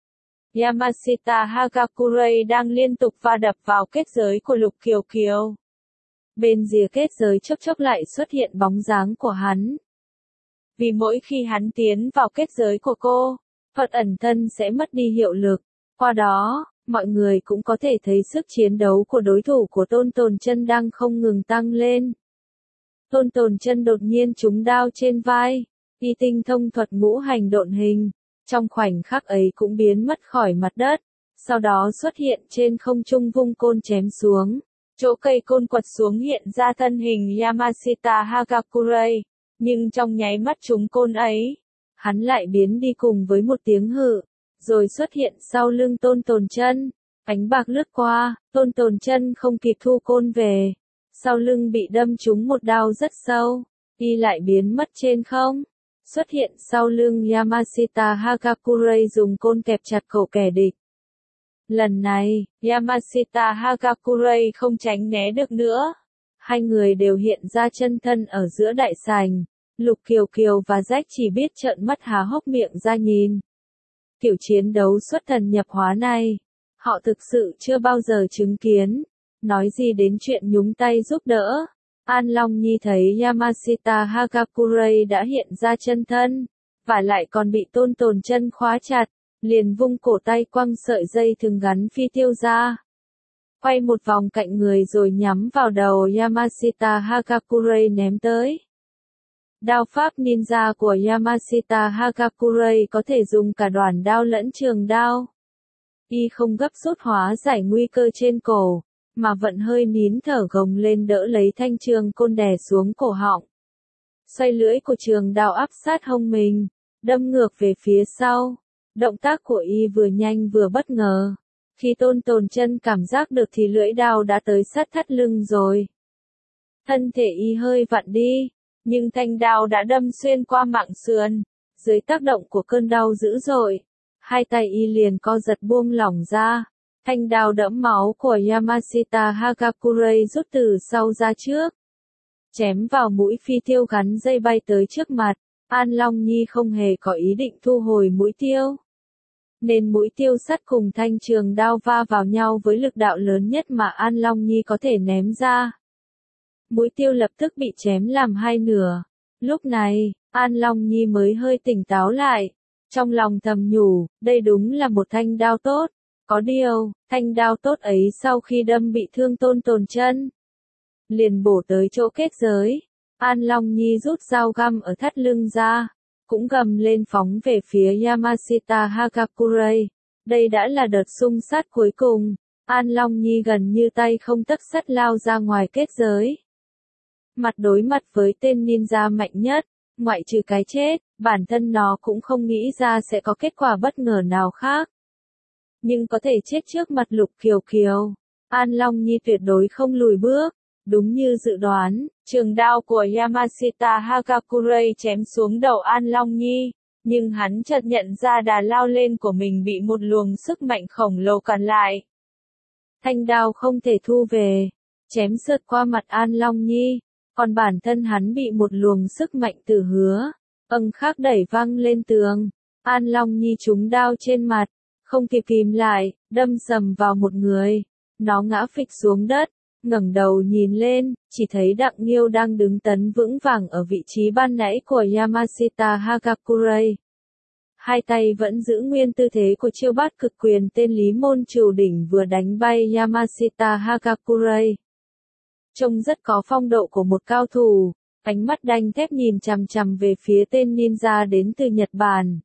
Yamashita Hagakurai đang liên tục va đập vào kết giới của Lục Kiều Kiều. Bên rìa kết giới chốc chốc lại xuất hiện bóng dáng của hắn. Vì mỗi khi hắn tiến vào kết giới của cô, Phật ẩn thân sẽ mất đi hiệu lực. Qua đó, mọi người cũng có thể thấy sức chiến đấu của đối thủ của Tôn Tồn Chân đang không ngừng tăng lên. Tôn Tồn Chân đột nhiên trúng đao trên vai, y tinh thông thuật ngũ hành độn hình, trong khoảnh khắc ấy cũng biến mất khỏi mặt đất, sau đó xuất hiện trên không trung vung côn chém xuống. Chỗ cây côn quật xuống hiện ra thân hình Yamashita Hagakurai, nhưng trong nháy mắt trúng côn ấy, hắn lại biến đi cùng với một tiếng hự, rồi xuất hiện sau lưng Tôn Tồn Chân. Ánh bạc lướt qua, Tôn Tồn Chân không kịp thu côn về, sau lưng bị đâm trúng một đao rất sâu, y lại biến mất trên không, xuất hiện sau lưng Yamashita Hagakurai dùng côn kẹp chặt cổ kẻ địch. Lần này, Yamashita Hagakurai không tránh né được nữa. Hai người đều hiện ra chân thân ở giữa đại sảnh. Lục Kiều Kiều và Rách chỉ biết trợn mắt há hốc miệng ra nhìn. Kiểu chiến đấu xuất thần nhập hóa này, họ thực sự chưa bao giờ chứng kiến. Nói gì đến chuyện nhúng tay giúp đỡ. An Long Nhi thấy Yamashita Hagakurai đã hiện ra chân thân, và lại còn bị Tôn Tồn Chân khóa chặt, liền vung cổ tay quăng sợi dây thừng gắn phi tiêu ra. Quay một vòng cạnh người rồi nhắm vào đầu Yamashita Hagakurai ném tới. Đao pháp ninja của Yamashita Hagakurai có thể dùng cả đoản đao lẫn trường đao. Y không gấp rút hóa giải nguy cơ trên cổ, mà vận hơi nín thở gồng lên đỡ lấy thanh trường côn đè xuống cổ họng. Xoay lưỡi của trường đao áp sát hông mình, đâm ngược về phía sau. Động tác của y vừa nhanh vừa bất ngờ. Khi Tôn Tồn Chân cảm giác được thì lưỡi đao đã tới sát thắt lưng rồi. Thân thể y hơi vặn đi, nhưng thanh đao đã đâm xuyên qua mảng sườn. Dưới tác động của cơn đau dữ dội, hai tay y liền co giật buông lỏng ra. Thanh đao đẫm máu của Yamashita Hagakurai rút từ sau ra trước, chém vào mũi phi tiêu gắn dây bay tới trước mặt. An Long Nhi không hề có ý định thu hồi mũi tiêu, nên mũi tiêu sắt cùng thanh trường đao va vào nhau với lực đạo lớn nhất mà An Long Nhi có thể ném ra. Mũi tiêu lập tức bị chém làm hai nửa. Lúc này, An Long Nhi mới hơi tỉnh táo lại, trong lòng thầm nhủ, đây đúng là một thanh đao tốt. Có điều, thanh đao tốt ấy sau khi đâm bị thương Tôn Tồn Chân, liền bổ tới chỗ kết giới. An Long Nhi rút dao găm ở thắt lưng ra, cũng gầm lên phóng về phía Yamashita Hagakurai. Đây đã là đợt xung sát cuối cùng. An Long Nhi gần như tay không tấc sắt lao ra ngoài kết giới. Mặt đối mặt với tên ninja mạnh nhất, ngoại trừ cái chết, bản thân nó cũng không nghĩ ra sẽ có kết quả bất ngờ nào khác. Nhưng có thể chết trước mặt Lục Kiều Kiều, An Long Nhi tuyệt đối không lùi bước. Đúng như dự đoán, trường đao của Yamashita Hagakurai chém xuống đầu An Long Nhi, nhưng hắn chợt nhận ra đà lao lên của mình bị một luồng sức mạnh khổng lồ cản lại. Thanh đao không thể thu về, chém sượt qua mặt An Long Nhi, còn bản thân hắn bị một luồng sức mạnh từ hứa khác đẩy văng lên tường. An Long Nhi trúng đao trên mặt, không kịp kìm lại, đâm sầm vào một người, nó ngã phịch xuống đất. Ngẩng đầu nhìn lên, chỉ thấy Đặng Nghiêu đang đứng tấn vững vàng ở vị trí ban nãy của Yamashita Hagakurai. Hai tay vẫn giữ nguyên tư thế của chiêu bát cực quyền tên Lý Môn Trừu Đỉnh vừa đánh bay Yamashita Hagakurai. Trông rất có phong độ của một cao thủ, ánh mắt đanh thép nhìn chằm chằm về phía tên ninja đến từ Nhật Bản.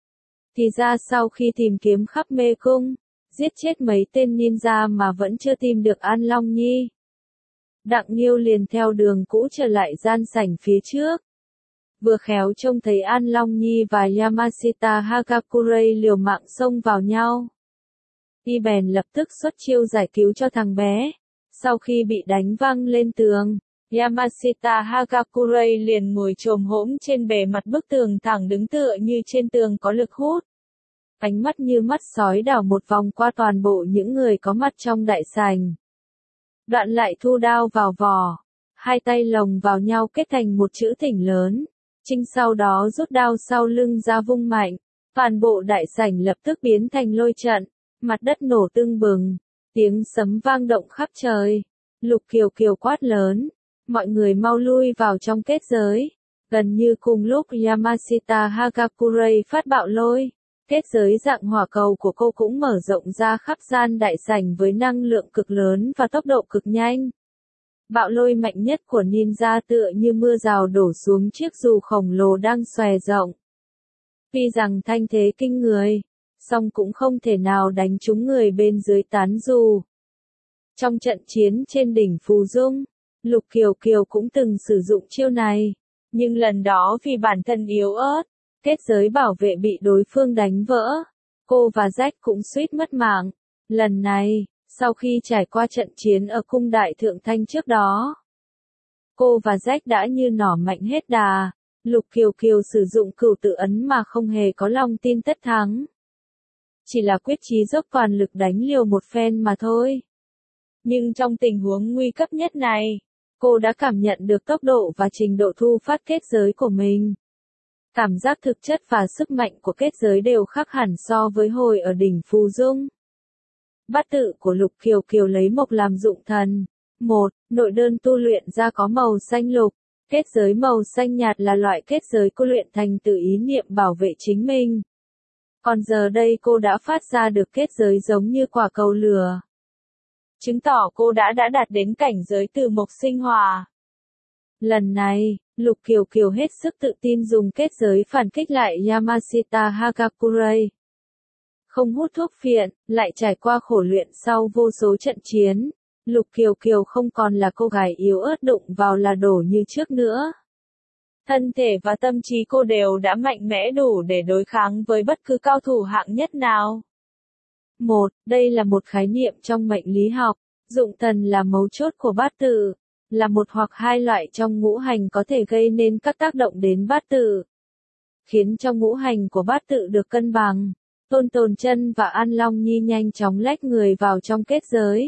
Thì ra sau khi tìm kiếm khắp mê cung, giết chết mấy tên ninja mà vẫn chưa tìm được An Long Nhi, Đặng Nghiêu liền theo đường cũ trở lại gian sảnh phía trước. vừa khéo trông thấy An Long Nhi và Yamashita Hagakurai liều mạng xông vào nhau. Y bèn lập tức xuất chiêu giải cứu cho thằng bé. Sau khi bị đánh văng lên tường, Yamashita Hagakurai liền ngồi chồm hổm trên bề mặt bức tường thẳng đứng tựa như trên tường có lực hút. Ánh mắt như mắt sói đảo một vòng qua toàn bộ những người có mặt trong đại sảnh. Đoạn lại thu đao vào vỏ, hai tay lồng vào nhau kết thành một chữ thỉnh lớn. Trinh sau đó rút đao sau lưng ra vung mạnh, toàn bộ đại sảnh lập tức biến thành lôi trận, mặt đất nổ tưng bừng, tiếng sấm vang động khắp trời. Lục Kiều Kiều quát lớn, mọi người mau lui vào trong kết giới. Gần như cùng lúc Yamashita Hagakurai phát bạo lôi, kết giới dạng hỏa cầu của cô cũng mở rộng ra khắp gian đại sảnh với năng lượng cực lớn và tốc độ cực nhanh. Bạo lôi mạnh nhất của ninja tựa như mưa rào đổ xuống chiếc dù khổng lồ đang xòe rộng. Tuy rằng thanh thế kinh người, song cũng không thể nào đánh trúng người bên dưới tán dù. Trong trận chiến trên đỉnh Phù Dung, Lục Kiều Kiều cũng từng sử dụng chiêu này, nhưng lần đó vì bản thân yếu ớt, kết giới bảo vệ bị đối phương đánh vỡ. Cô và Jack cũng suýt mất mạng. Lần này, sau khi trải qua trận chiến ở cung đại thượng thanh trước đó, cô và Jack đã như nỏ mạnh hết đà. Lục Kiều Kiều sử dụng cửu tự ấn mà không hề có lòng tin tất thắng. Chỉ là quyết chí dốc toàn lực đánh liều một phen mà thôi. Nhưng trong tình huống nguy cấp nhất này, cô đã cảm nhận được tốc độ và trình độ thu phát kết giới của mình. Cảm giác thực chất và sức mạnh của kết giới đều khác hẳn so với hồi ở đỉnh Phù Dung. Bát tự của Lục Kiều Kiều lấy mộc làm dụng thần. 1. Nội đơn tu luyện ra có màu xanh lục. Kết giới màu xanh nhạt là loại kết giới cô luyện thành từ ý niệm bảo vệ chính mình. Còn giờ đây cô đã phát ra được kết giới giống như quả cầu lửa, chứng tỏ cô đã đạt đến cảnh giới từ mộc sinh hỏa. Lần này, Lục Kiều Kiều hết sức tự tin dùng kết giới phản kích lại Yamashita Hagakurai. Không hút thuốc phiện, lại trải qua khổ luyện sau vô số trận chiến, Lục Kiều Kiều không còn là cô gái yếu ớt đụng vào là đổ như trước nữa. Thân thể và tâm trí cô đều đã mạnh mẽ đủ để đối kháng với bất cứ cao thủ hạng nhất nào. 1. Đây là một khái niệm trong mệnh lý học, dụng thần là mấu chốt của bát tự, là một hoặc hai loại trong ngũ hành có thể gây nên các tác động đến bát tự, khiến cho ngũ hành của bát tự được cân bằng. Tôn Tồn Chân và An Long Nhi nhanh chóng lách người vào trong kết giới,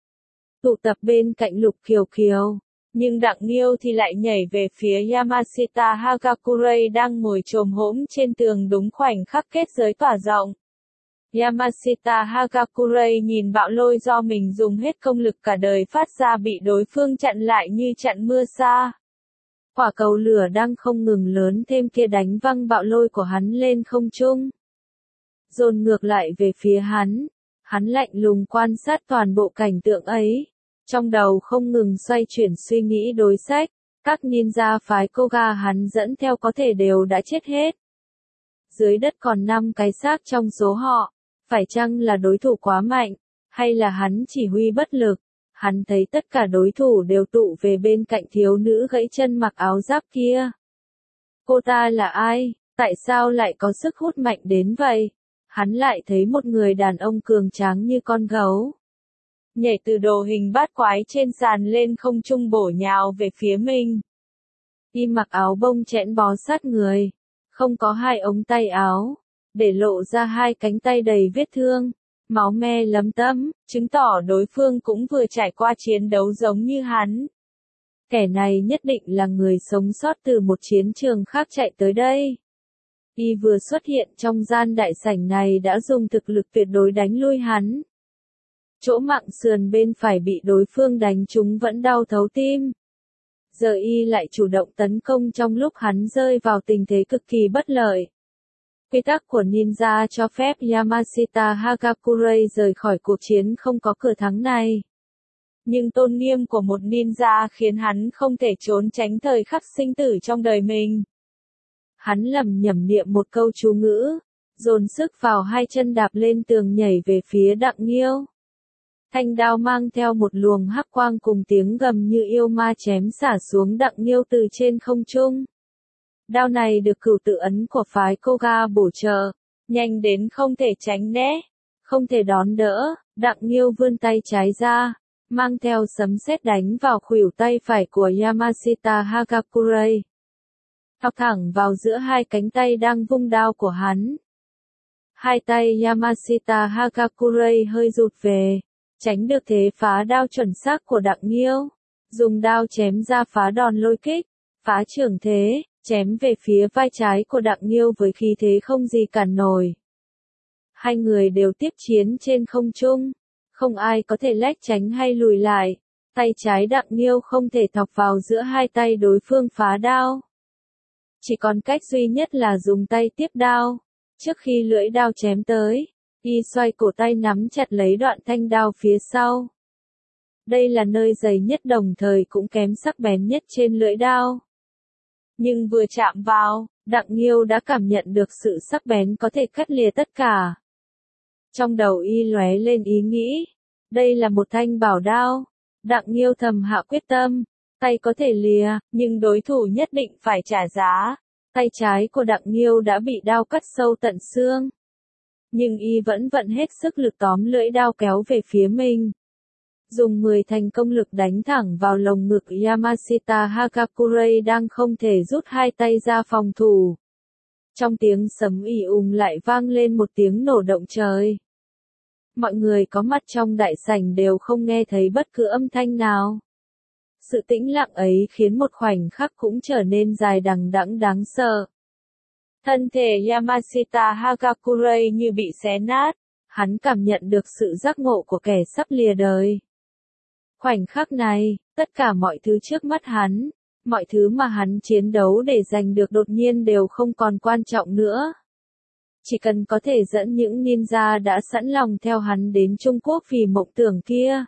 tụ tập bên cạnh Lục Kiều Kiều, nhưng Đặng Nghiêu thì lại nhảy về phía Yamashita Hagakurai đang ngồi chồm hổm trên tường đúng khoảnh khắc kết giới tỏa rộng. Yamashita Hagakurai nhìn bạo lôi do mình dùng hết công lực cả đời phát ra bị đối phương chặn lại như chặn mưa sa. Quả cầu lửa đang không ngừng lớn thêm kia đánh văng bạo lôi của hắn lên không trung, dồn ngược lại về phía hắn. Hắn lạnh lùng quan sát toàn bộ cảnh tượng ấy, trong đầu không ngừng xoay chuyển suy nghĩ đối sách. Các ninja phái Koga hắn dẫn theo có thể đều đã chết hết. Dưới đất còn 5 cái xác trong số họ. Phải chăng là đối thủ quá mạnh, hay là hắn chỉ huy bất lực? Hắn thấy tất cả đối thủ đều tụ về bên cạnh thiếu nữ gãy chân mặc áo giáp kia. Cô ta là ai? Tại sao lại có sức hút mạnh đến vậy? Hắn lại thấy một người đàn ông cường tráng như con gấu, nhảy từ đồ hình bát quái trên sàn lên không trung bổ nhào về phía mình. Y mặc áo bông chẽn bó sát người, không có hai ống tay áo, để lộ ra hai cánh tay đầy vết thương, máu me lấm tấm, chứng tỏ đối phương cũng vừa trải qua chiến đấu giống như hắn. Kẻ này nhất định là người sống sót từ một chiến trường khác chạy tới đây. Y vừa xuất hiện trong gian đại sảnh này đã dùng thực lực tuyệt đối đánh lui hắn. Chỗ mặng sườn bên phải bị đối phương đánh trúng vẫn đau thấu tim. Giờ Y lại chủ động tấn công trong lúc hắn rơi vào tình thế cực kỳ bất lợi. Quy tắc của ninja cho phép Yamashita Hagakurai rời khỏi cuộc chiến không có cửa thắng này. Nhưng tôn nghiêm của một ninja khiến hắn không thể trốn tránh thời khắc sinh tử trong đời mình. Hắn lẩm nhẩm niệm một câu chú ngữ, dồn sức vào hai chân đạp lên tường nhảy về phía Đặng Nghiêu. Thanh đao mang theo một luồng hắc quang cùng tiếng gầm như yêu ma chém xả xuống Đặng Nghiêu từ trên không trung. Đao này được cửu tự ấn của phái Koga bổ trợ, nhanh đến không thể tránh né, không thể đón đỡ. Đặng Nghiêu vươn tay trái ra, mang theo sấm sét đánh vào khuỷu tay phải của Yamashita Hagakure, thọc thẳng vào giữa hai cánh tay đang vung đao của hắn. Hai tay Yamashita Hagakure hơi rụt về, tránh được thế phá đao chuẩn xác của Đặng Nghiêu, dùng đao chém ra phá đòn lôi kích, phá trưởng thế, chém về phía vai trái của Đặng Nghiêu với khí thế không gì cản nổi. Hai người đều tiếp chiến trên không trung, không ai có thể lách tránh hay lùi lại, tay trái Đặng Nghiêu không thể thọc vào giữa hai tay đối phương phá đao. Chỉ còn cách duy nhất là dùng tay tiếp đao. Trước khi lưỡi đao chém tới, y xoay cổ tay nắm chặt lấy đoạn thanh đao phía sau. Đây là nơi dày nhất đồng thời cũng kém sắc bén nhất trên lưỡi đao. Nhưng vừa chạm vào, Đặng Nghiêu đã cảm nhận được sự sắc bén có thể cắt lìa tất cả. Trong đầu y lóe lên ý nghĩ, đây là một thanh bảo đao. Đặng Nghiêu thầm hạ quyết tâm, tay có thể lìa, nhưng đối thủ nhất định phải trả giá. Tay trái của Đặng Nghiêu đã bị đao cắt sâu tận xương. Nhưng y vẫn vận hết sức lực tóm lưỡi đao kéo về phía mình. Dùng 10 thành công lực đánh thẳng vào lồng ngực Yamashita Hagakure đang không thể rút hai tay ra phòng thủ. Trong tiếng sấm ì ùng lại vang lên một tiếng nổ động trời. Mọi người có mặt trong đại sảnh đều không nghe thấy bất cứ âm thanh nào. Sự tĩnh lặng ấy khiến một khoảnh khắc cũng trở nên dài đằng đẵng đáng sợ. Thân thể Yamashita Hagakure như bị xé nát, hắn cảm nhận được sự giác ngộ của kẻ sắp lìa đời. Khoảnh khắc này, tất cả mọi thứ trước mắt hắn, mọi thứ mà hắn chiến đấu để giành được đột nhiên đều không còn quan trọng nữa. Chỉ cần có thể dẫn những ninja đã sẵn lòng theo hắn đến Trung Quốc vì mộng tưởng kia.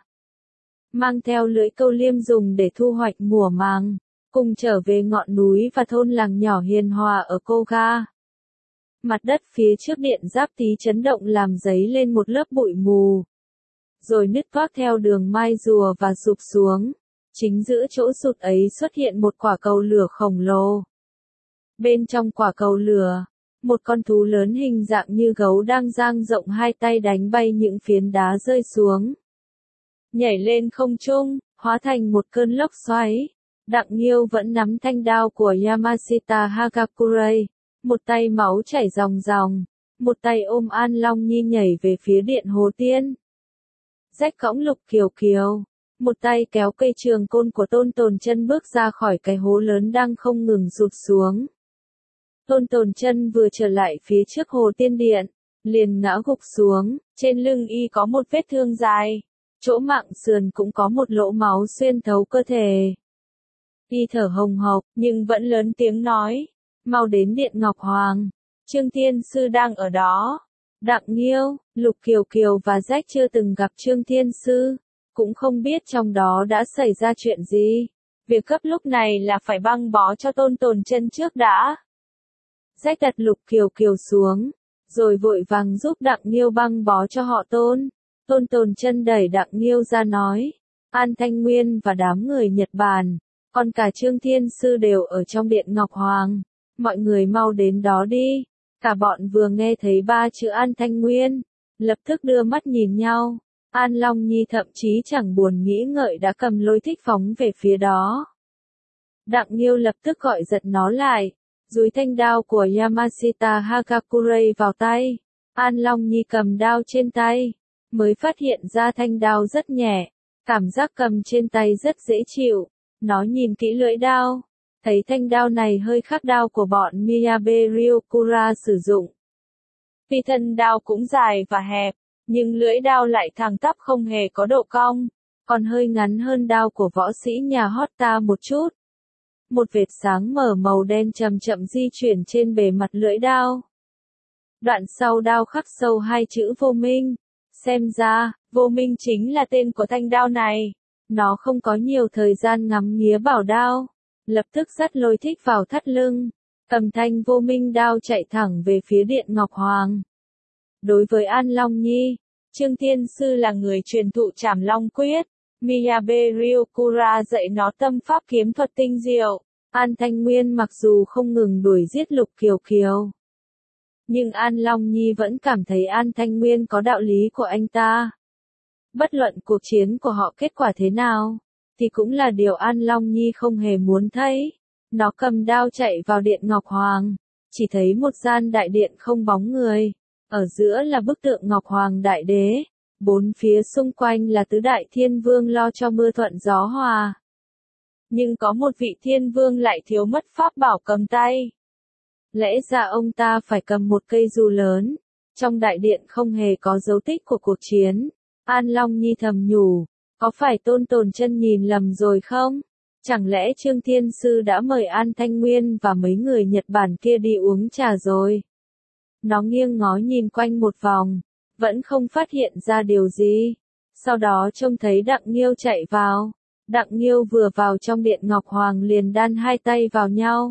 Mang theo lưỡi câu liêm dùng để thu hoạch mùa màng, cùng trở về ngọn núi và thôn làng nhỏ hiền hòa ở Koga. Mặt đất phía trước điện giáp tí chấn động làm dấy lên một lớp bụi mù. Rồi nứt toác theo đường mai rùa và sụp xuống. Chính giữa chỗ sụt ấy xuất hiện một quả cầu lửa khổng lồ. Bên trong quả cầu lửa, một con thú lớn hình dạng như gấu đang dang rộng hai tay đánh bay những phiến đá rơi xuống. Nhảy lên không trung, hóa thành một cơn lốc xoáy. Đặng Nghiêu vẫn nắm thanh đao của Yamashita Hagakure, một tay máu chảy ròng ròng, một tay ôm An Long Nhi nhảy về phía điện Hồ Tiên. Rách cõng Lục Kiều Kiều, một tay kéo cây trường côn của Tôn Tồn Chân bước ra khỏi cái hố lớn đang không ngừng sụt xuống. Tôn Tồn Chân vừa trở lại phía trước Hồ Tiên Điện, liền ngã gục xuống, trên lưng y có một vết thương dài, chỗ mạng sườn cũng có một lỗ máu xuyên thấu cơ thể. Y thở hồng hộc, nhưng vẫn lớn tiếng nói, mau đến Điện Ngọc Hoàng, Trương Thiên Sư đang ở đó. Đặng Nghiêu, Lục Kiều Kiều và Rách chưa từng gặp Trương Thiên Sư, cũng không biết trong đó đã xảy ra chuyện gì. Việc cấp lúc này là phải băng bó cho Tôn Tồn Chân trước đã. Rách đặt Lục Kiều Kiều xuống, rồi vội vàng giúp Đặng Nghiêu băng bó cho họ Tôn. Tôn Tồn Chân đẩy Đặng Nghiêu ra nói, An Thanh Nguyên và đám người Nhật Bản, còn cả Trương Thiên Sư đều ở trong Điện Ngọc Hoàng, mọi người mau đến đó đi. Cả bọn vừa nghe thấy ba chữ An Thanh Nguyên, lập tức đưa mắt nhìn nhau. An Long Nhi thậm chí chẳng buồn nghĩ ngợi đã cầm lôi thích phóng về phía đó. Đặng Nghiêu lập tức gọi giật nó lại, dúi thanh đao của Yamashita Hagakure vào tay. An Long Nhi cầm đao trên tay, mới phát hiện ra thanh đao rất nhẹ, cảm giác cầm trên tay rất dễ chịu. Nó nhìn kỹ lưỡi đao, thấy thanh đao này hơi khác đao của bọn Miyabe Ryokura sử dụng. Vì thân đao cũng dài và hẹp, nhưng lưỡi đao lại thẳng tắp không hề có độ cong, còn hơi ngắn hơn đao của võ sĩ nhà Hotta một chút. Một vệt sáng mở màu đen chậm chậm di chuyển trên bề mặt lưỡi đao. Đoạn sau đao khắc sâu hai chữ Vô Minh. Xem ra, Vô Minh chính là tên của thanh đao này. Nó không có nhiều thời gian ngắm nghía bảo đao, lập tức dắt lôi thích vào thắt lưng, cầm thanh Vô Minh đao chạy thẳng về phía Điện Ngọc Hoàng. Đối với An Long Nhi, Trương Thiên Sư là người truyền thụ Trảm Long Quyết, Miyabe Ryokura dạy nó tâm pháp kiếm thuật tinh diệu. An Thanh Nguyên mặc dù không ngừng đuổi giết Lục Kiều Kiều, nhưng An Long Nhi vẫn cảm thấy An Thanh Nguyên có đạo lý của anh ta. Bất luận cuộc chiến của họ kết quả thế nào, thì cũng là điều An Long Nhi không hề muốn thấy. Nó cầm đao chạy vào Điện Ngọc Hoàng, chỉ thấy một gian đại điện không bóng người. Ở giữa là bức tượng Ngọc Hoàng Đại Đế, bốn phía xung quanh là tứ đại thiên vương lo cho mưa thuận gió hòa. Nhưng có một vị thiên vương lại thiếu mất pháp bảo cầm tay. Lẽ ra ông ta phải cầm một cây dù lớn. Trong đại điện không hề có dấu tích của cuộc chiến. An Long Nhi thầm nhủ, có phải Tôn Tồn Chân nhìn lầm rồi không? Chẳng lẽ Trương Thiên Sư đã mời An Thanh Nguyên và mấy người Nhật Bản kia đi uống trà rồi? Nó nghiêng ngó nhìn quanh một vòng, vẫn không phát hiện ra điều gì. Sau đó trông thấy Đặng Nghiêu chạy vào. Đặng Nghiêu vừa vào trong Điện Ngọc Hoàng liền đan hai tay vào nhau.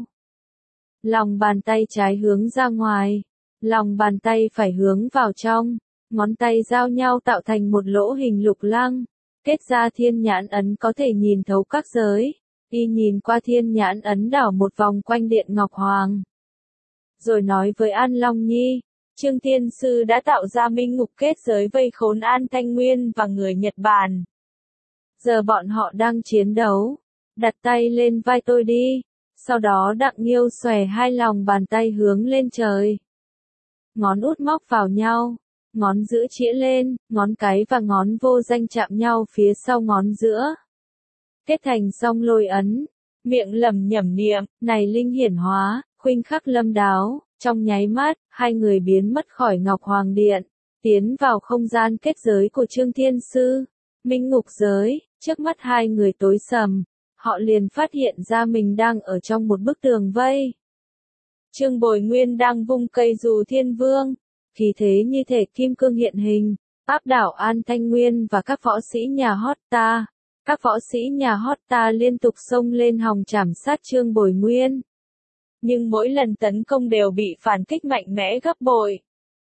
Lòng bàn tay trái hướng ra ngoài, lòng bàn tay phải hướng vào trong, ngón tay giao nhau tạo thành một lỗ hình lục lăng. Kết ra thiên nhãn ấn có thể nhìn thấu các giới. Y nhìn qua thiên nhãn ấn đảo một vòng quanh Điện Ngọc Hoàng. Rồi nói với An Long Nhi, Trương Thiên Sư đã tạo ra minh ngục kết giới vây khốn An Thanh Nguyên và người Nhật Bản. Giờ bọn họ đang chiến đấu. Đặt tay lên vai tôi đi. Sau đó Đặng Nghiêu xòe hai lòng bàn tay hướng lên trời. Ngón út móc vào nhau. Ngón giữa chĩa lên, ngón cái và ngón vô danh chạm nhau phía sau ngón giữa. Kết thành song lôi ấn. Miệng lẩm nhẩm niệm, này linh hiển hóa, khuynh khắc lâm đáo. Trong nháy mắt, hai người biến mất khỏi Ngọc Hoàng Điện. Tiến vào không gian kết giới của Trương Thiên Sư. Minh ngục giới, trước mắt hai người tối sầm. Họ liền phát hiện ra mình đang ở trong một bức tường vây. Trương Bồi Nguyên đang vung cây dù thiên vương. Khí thế như thể kim cương hiện hình, áp đảo An Thanh Nguyên và các võ sĩ nhà Hotta. Các võ sĩ nhà Hotta liên tục xông lên hòng trảm sát Trương Bồi Nguyên. Nhưng mỗi lần tấn công đều bị phản kích mạnh mẽ gấp bội.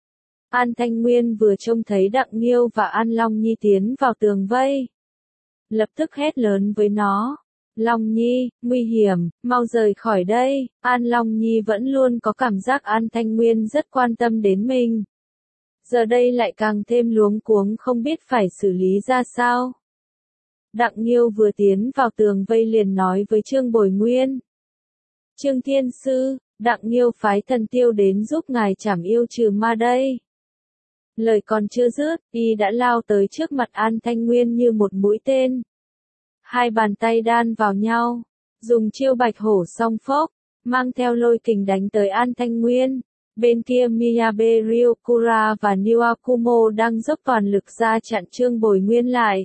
An Thanh Nguyên vừa trông thấy Đặng Nghiêu và An Long Nhi tiến vào tường vây. Lập tức hét lớn với nó. Long Nhi, nguy hiểm, mau rời khỏi đây. An Long Nhi vẫn luôn có cảm giác An Thanh Nguyên rất quan tâm đến mình. Giờ đây lại càng thêm luống cuống không biết phải xử lý ra sao. Đặng Nghiêu vừa tiến vào tường vây liền nói với Trương Bồi Nguyên. Trương Thiên Sư, Đặng Nghiêu phái thần tiêu đến giúp ngài trảm yêu trừ ma đây. Lời còn chưa dứt, y đã lao tới trước mặt An Thanh Nguyên như một mũi tên. Hai bàn tay đan vào nhau, dùng chiêu bạch hổ song phốc, mang theo lôi kình đánh tới An Thanh Nguyên. Bên kia Miyabe Ryokura và Niwakumo đang dốc toàn lực ra chặn Trương Bồi Nguyên lại.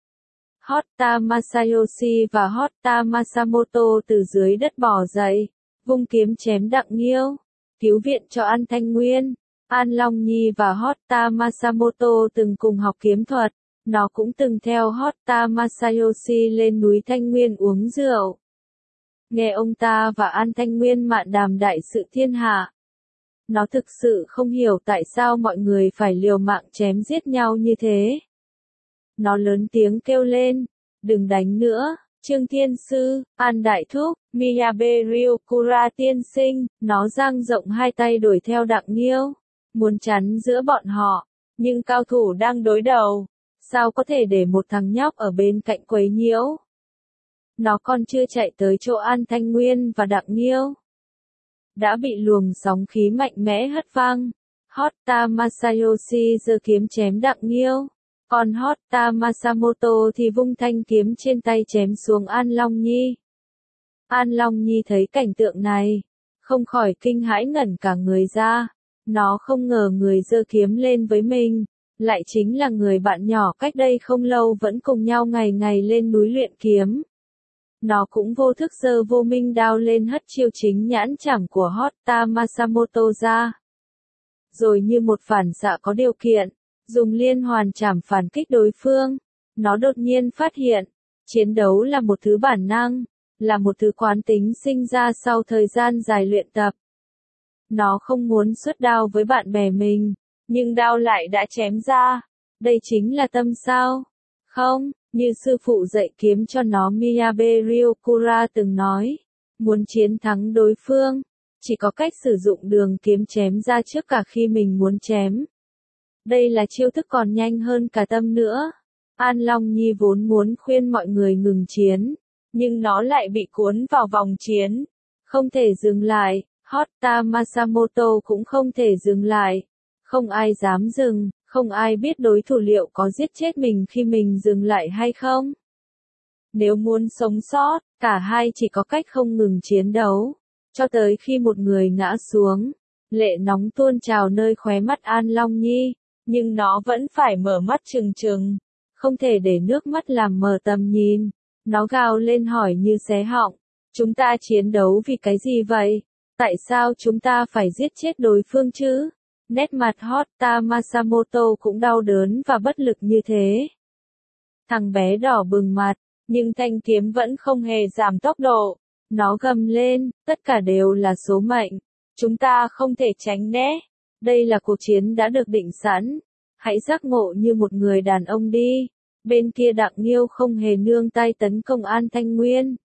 Hotta Masayoshi và Hotta Masamoto từ dưới đất bò dậy, vung kiếm chém Đặng Nghiêu, cứu viện cho An Thanh Nguyên. An Long Nhi và Hotta Masamoto từng cùng học kiếm thuật. Nó cũng từng theo Hotta Masayoshi lên núi Thanh Nguyên uống rượu. Nghe ông ta và An Thanh Nguyên mạn đàm đại sự thiên hạ. Nó thực sự không hiểu tại sao mọi người phải liều mạng chém giết nhau như thế. Nó lớn tiếng kêu lên, đừng đánh nữa, Trương Thiên Sư, An Đại Thúc, Miyabe Ryokura tiên sinh. Nó dang rộng hai tay đuổi theo Đặng Nghiêu, muốn chắn giữa bọn họ, nhưng cao thủ đang đối đầu. Sao có thể để một thằng nhóc ở bên cạnh quấy nhiễu? Nó còn chưa chạy tới chỗ An Thanh Nguyên và Đặng Nghiêu, đã bị luồng sóng khí mạnh mẽ hất văng. Hotta Masayoshi giơ kiếm chém Đặng Nghiêu, còn Hotta Masamoto thì vung thanh kiếm trên tay chém xuống An Long Nhi. An Long Nhi thấy cảnh tượng này, không khỏi kinh hãi ngẩn cả người ra. Nó không ngờ người giơ kiếm lên với mình lại chính là người bạn nhỏ cách đây không lâu vẫn cùng nhau ngày ngày lên núi luyện kiếm. Nó cũng vô thức giơ vô minh đao lên hất chiêu chính nhãn chảm của Hotta Masamoto ra. Rồi như một phản xạ có điều kiện, dùng liên hoàn chảm phản kích đối phương. Nó đột nhiên phát hiện, chiến đấu là một thứ bản năng, là một thứ quán tính sinh ra sau thời gian dài luyện tập. Nó không muốn xuất đao với bạn bè mình, nhưng đao lại đã chém ra. Đây chính là tâm sao? Không, như sư phụ dạy kiếm cho nó Miyabe Ryokura từng nói, Muốn chiến thắng đối phương, chỉ có cách sử dụng đường kiếm chém ra trước cả khi mình muốn chém. Đây là chiêu thức còn nhanh hơn cả tâm nữa. An Long Nhi vốn muốn khuyên mọi người ngừng chiến, nhưng nó lại bị cuốn vào vòng chiến. Không thể dừng lại, Hotta Masamoto cũng không thể dừng lại. Không ai dám dừng, không ai biết đối thủ liệu có giết chết mình khi mình dừng lại hay không. Nếu muốn sống sót, cả hai chỉ có cách không ngừng chiến đấu, cho tới khi một người ngã xuống. Lệ nóng tuôn trào nơi khóe mắt An Long Nhi, nhưng nó vẫn phải mở mắt trừng trừng, không thể để nước mắt làm mờ tầm nhìn. Nó gào lên hỏi như xé họng, chúng ta chiến đấu vì cái gì vậy? Tại sao chúng ta phải giết chết đối phương chứ? Nét mặt Hotta Masamoto cũng đau đớn và bất lực như thế. Thằng bé đỏ bừng mặt, nhưng thanh kiếm vẫn không hề giảm tốc độ. Nó gầm lên, tất cả đều là số mệnh. Chúng ta không thể tránh né. Đây là cuộc chiến đã được định sẵn. Hãy giác ngộ như một người đàn ông đi. Bên kia Đặng Nghiêu không hề nương tay tấn công An Thanh Nguyên.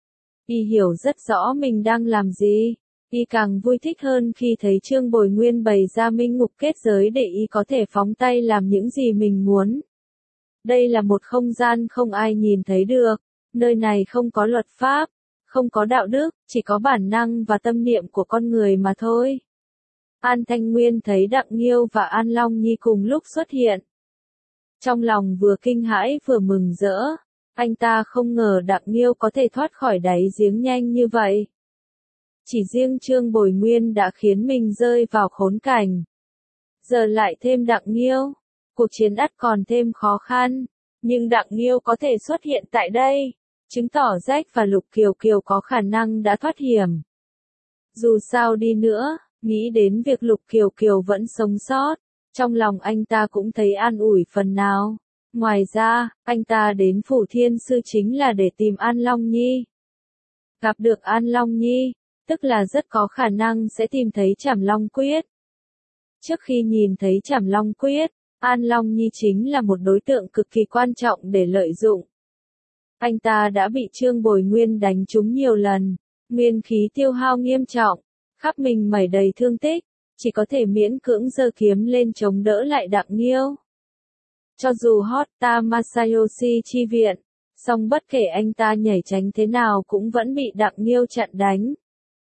Y hiểu rất rõ mình đang làm gì. Y càng vui thích hơn khi thấy Trương Bồi Nguyên bày ra minh ngục kết giới để y có thể phóng tay làm những gì mình muốn. Đây là một không gian không ai nhìn thấy được. Nơi này không có luật pháp, không có đạo đức, chỉ có bản năng và tâm niệm của con người mà thôi. An Thanh Nguyên thấy Đặng Nghiêu và An Long Nhi cùng lúc xuất hiện. Trong lòng vừa kinh hãi vừa mừng rỡ. Anh ta không ngờ Đặng Nghiêu có thể thoát khỏi đáy giếng nhanh như vậy. Chỉ riêng Trương Bồi Nguyên đã khiến mình rơi vào khốn cảnh. Giờ lại thêm Đặng Nghiêu. Cuộc chiến ắt còn thêm khó khăn. Nhưng Đặng Nghiêu có thể xuất hiện tại đây, chứng tỏ Jack và Lục Kiều Kiều có khả năng đã thoát hiểm. Dù sao đi nữa, nghĩ đến việc Lục Kiều Kiều vẫn sống sót, trong lòng anh ta cũng thấy an ủi phần nào. Ngoài ra, anh ta đến Phủ Thiên Sư chính là để tìm An Long Nhi. Gặp được An Long Nhi, tức là rất có khả năng sẽ tìm thấy Trảm Long Quyết. Trước khi nhìn thấy Trảm Long Quyết, An Long Nhi chính là một đối tượng cực kỳ quan trọng để lợi dụng. Anh ta đã bị Trương Bồi Nguyên đánh trúng nhiều lần, nguyên khí tiêu hao nghiêm trọng, khắp mình mẩy đầy thương tích, chỉ có thể miễn cưỡng giơ kiếm lên chống đỡ lại Đặng Nghiêu. Cho dù Hotta Masayoshi chi viện, song bất kể anh ta nhảy tránh thế nào cũng vẫn bị Đặng Nghiêu chặn đánh.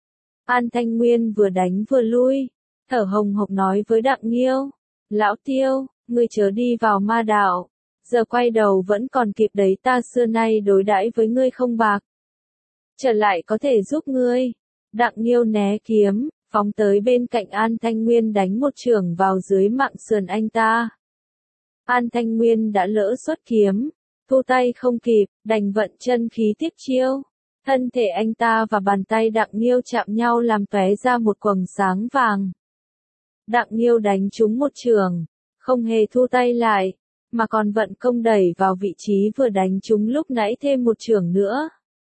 An Thanh Nguyên vừa đánh vừa lui, thở hồng hộc nói với Đặng Nghiêu, Lão Tiêu, ngươi chớ đi vào ma đạo, giờ quay đầu vẫn còn kịp đấy, ta xưa nay đối đãi với ngươi không bạc. Trở lại có thể giúp ngươi. Đặng Nghiêu né kiếm, phóng tới bên cạnh An Thanh Nguyên đánh một chưởng vào dưới mạng sườn anh ta. An Thanh Nguyên đã lỡ xuất kiếm, thu tay không kịp, đành vận chân khí tiếp chiêu. Thân thể anh ta và bàn tay Đặng Nghiêu chạm nhau làm tóe ra một quầng sáng vàng. Đặng Nghiêu đánh trúng một chưởng, không hề thu tay lại, mà còn vận công đẩy vào vị trí vừa đánh trúng lúc nãy thêm một chưởng nữa.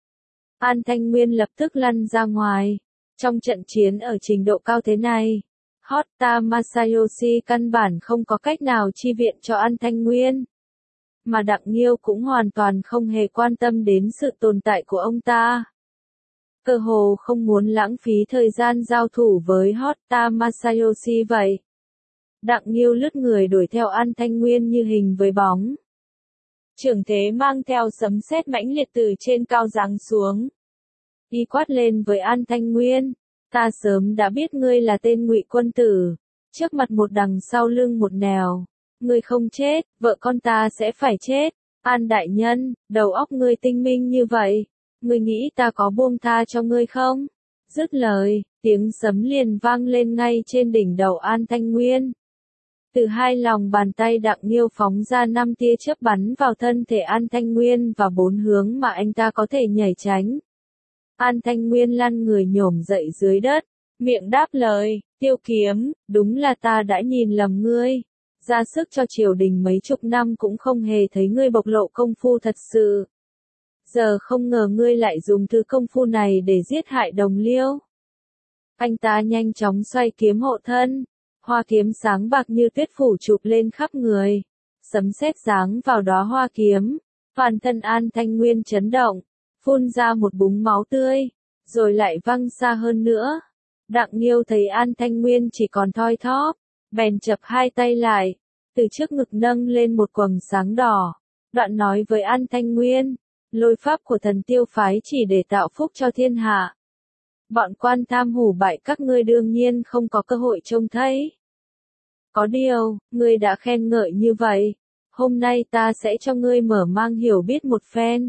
An Thanh Nguyên lập tức lăn ra ngoài. Trong trận chiến ở trình độ cao thế này, Hotta Masayoshi căn bản không có cách nào chi viện cho An Thanh Nguyên. Mà Đặng Nghiêu cũng hoàn toàn không hề quan tâm đến sự tồn tại của ông ta. Cơ hồ không muốn lãng phí thời gian giao thủ với Hotta Masayoshi vậy. Đặng Nghiêu lướt người đuổi theo An Thanh Nguyên như hình với bóng. Chưởng thế mang theo sấm sét mãnh liệt từ trên cao giáng xuống. Y quát lên với An Thanh Nguyên, ta sớm đã biết ngươi là tên ngụy quân tử, trước mặt một đằng sau lưng một nẻo. Ngươi không chết, vợ con ta sẽ phải chết. An đại nhân, đầu óc ngươi tinh minh như vậy, ngươi nghĩ ta có buông tha cho ngươi không? Dứt lời, tiếng sấm liền vang lên ngay trên đỉnh đầu An Thanh Nguyên. Từ hai lòng bàn tay Đặng Nghiêu phóng ra 5 tia chớp bắn vào thân thể An Thanh Nguyên và 4 hướng mà anh ta có thể nhảy tránh. An Thanh Nguyên lăn người nhổm dậy dưới đất, miệng đáp lời, Tiêu Kiếm, đúng là ta đã nhìn lầm ngươi. Ra sức cho triều đình mấy chục năm cũng không hề thấy ngươi bộc lộ công phu thật sự. Giờ không ngờ ngươi lại dùng thứ công phu này để giết hại đồng liêu. Anh ta nhanh chóng xoay kiếm hộ thân. Hoa kiếm sáng bạc như tuyết phủ chụp lên khắp người. Sấm sét giáng vào đóa hoa kiếm. Toàn thân An Thanh Nguyên chấn động, phun ra một búng máu tươi. rồi lại văng xa hơn nữa. Đặng Nghiêu thấy An Thanh Nguyên chỉ còn thoi thóp, bèn chập hai tay lại, từ trước ngực nâng lên một quầng sáng đỏ, đoạn nói với An Thanh Nguyên, lôi pháp của thần tiêu phái chỉ để tạo phúc cho thiên hạ. Bọn quan tham hủ bại các ngươi đương nhiên không có cơ hội trông thấy. Có điều, ngươi đã khen ngợi như vậy, hôm nay ta sẽ cho ngươi mở mang hiểu biết một phen.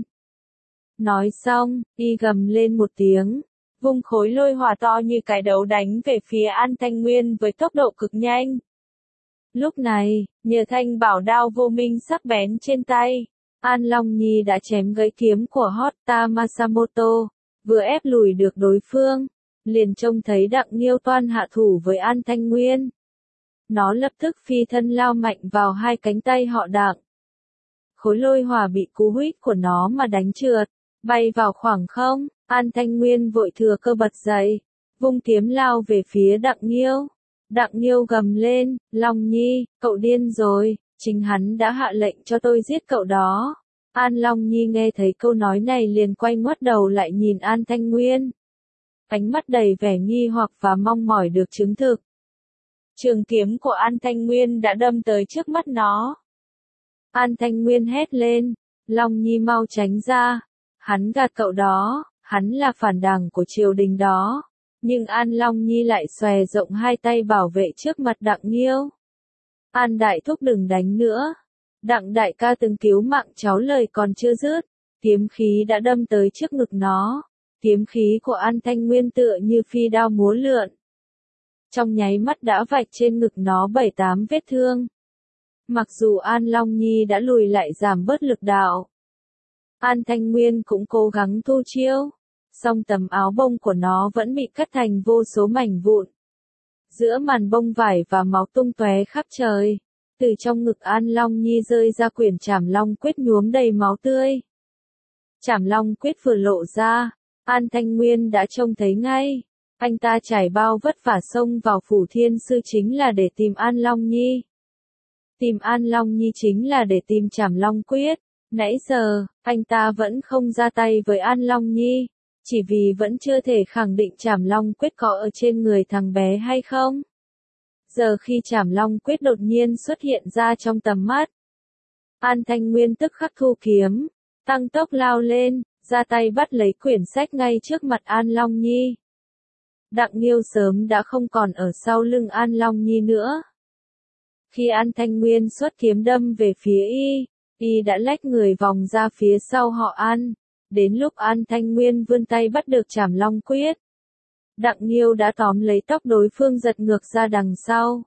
Nói xong, y gầm lên một tiếng, vung khối lôi hỏa to như cái đấu đánh về phía An Thanh Nguyên với tốc độ cực nhanh. Lúc này, nhờ thanh bảo đao vô minh sắc bén trên tay, An Long Nhi đã chém gãy kiếm của Hotta Masamoto, vừa ép lùi được đối phương, liền trông thấy Đặng Nghiêu toan hạ thủ với An Thanh Nguyên. Nó lập tức phi thân lao mạnh vào hai cánh tay họ Đặng. Khối lôi hỏa bị cú huýt của nó mà đánh trượt, bay vào khoảng không. An Thanh Nguyên vội thừa cơ bật dậy, vung kiếm lao về phía Đặng Nghiêu. Đặng Nghiêu gầm lên, Long Nhi, cậu điên rồi, chính hắn đã hạ lệnh cho tôi giết cậu đó. An Long Nhi nghe thấy câu nói này liền quay ngoắt đầu lại nhìn An Thanh Nguyên. Ánh mắt đầy vẻ nghi hoặc và mong mỏi được chứng thực. Trường kiếm của An Thanh Nguyên đã đâm tới trước mắt nó. An Thanh Nguyên hét lên, Long Nhi mau tránh ra, hắn gạt cậu đó, hắn là phản đảng của triều đình đó. Nhưng An Long Nhi lại xòe rộng hai tay bảo vệ trước mặt Đặng Nghiêu. An đại thúc đừng đánh nữa. Đặng đại ca từng cứu mạng cháu lời còn chưa dứt. Kiếm khí đã đâm tới trước ngực nó. Kiếm khí của An Thanh Nguyên tựa như phi đao múa lượn. Trong nháy mắt đã vạch trên ngực nó 7-8 vết thương. Mặc dù An Long Nhi đã lùi lại giảm bớt lực đạo, An Thanh Nguyên cũng cố gắng thu chiêu. Song tấm áo bông của nó vẫn bị cắt thành vô số mảnh vụn. Giữa màn bông vải và máu tung tóe khắp trời, từ trong ngực An Long Nhi rơi ra quyển Trảm Long Quyết nhuốm đầy máu tươi. Trảm Long Quyết vừa lộ ra, An Thanh Nguyên đã trông thấy ngay. Anh ta trải bao vất vả xông vào phủ thiên sư chính là để tìm An Long Nhi. Tìm An Long Nhi chính là để tìm Trảm Long Quyết. Nãy giờ, anh ta vẫn không ra tay với An Long Nhi. Chỉ vì vẫn chưa thể khẳng định Trảm Long Quyết có ở trên người thằng bé hay không. Giờ khi Trảm Long Quyết đột nhiên xuất hiện ra trong tầm mắt, An Thanh Nguyên tức khắc thu kiếm, tăng tốc lao lên, ra tay bắt lấy quyển sách ngay trước mặt An Long Nhi. Đặng Nghiêu sớm đã không còn ở sau lưng An Long Nhi nữa. Khi An Thanh Nguyên xuất kiếm đâm về phía y đã lách người vòng ra phía sau họ An. Đến lúc An Thanh Nguyên vươn tay bắt được Trảm Long Quyết, Đặng Nghiêu đã tóm lấy tóc đối phương giật ngược ra đằng sau.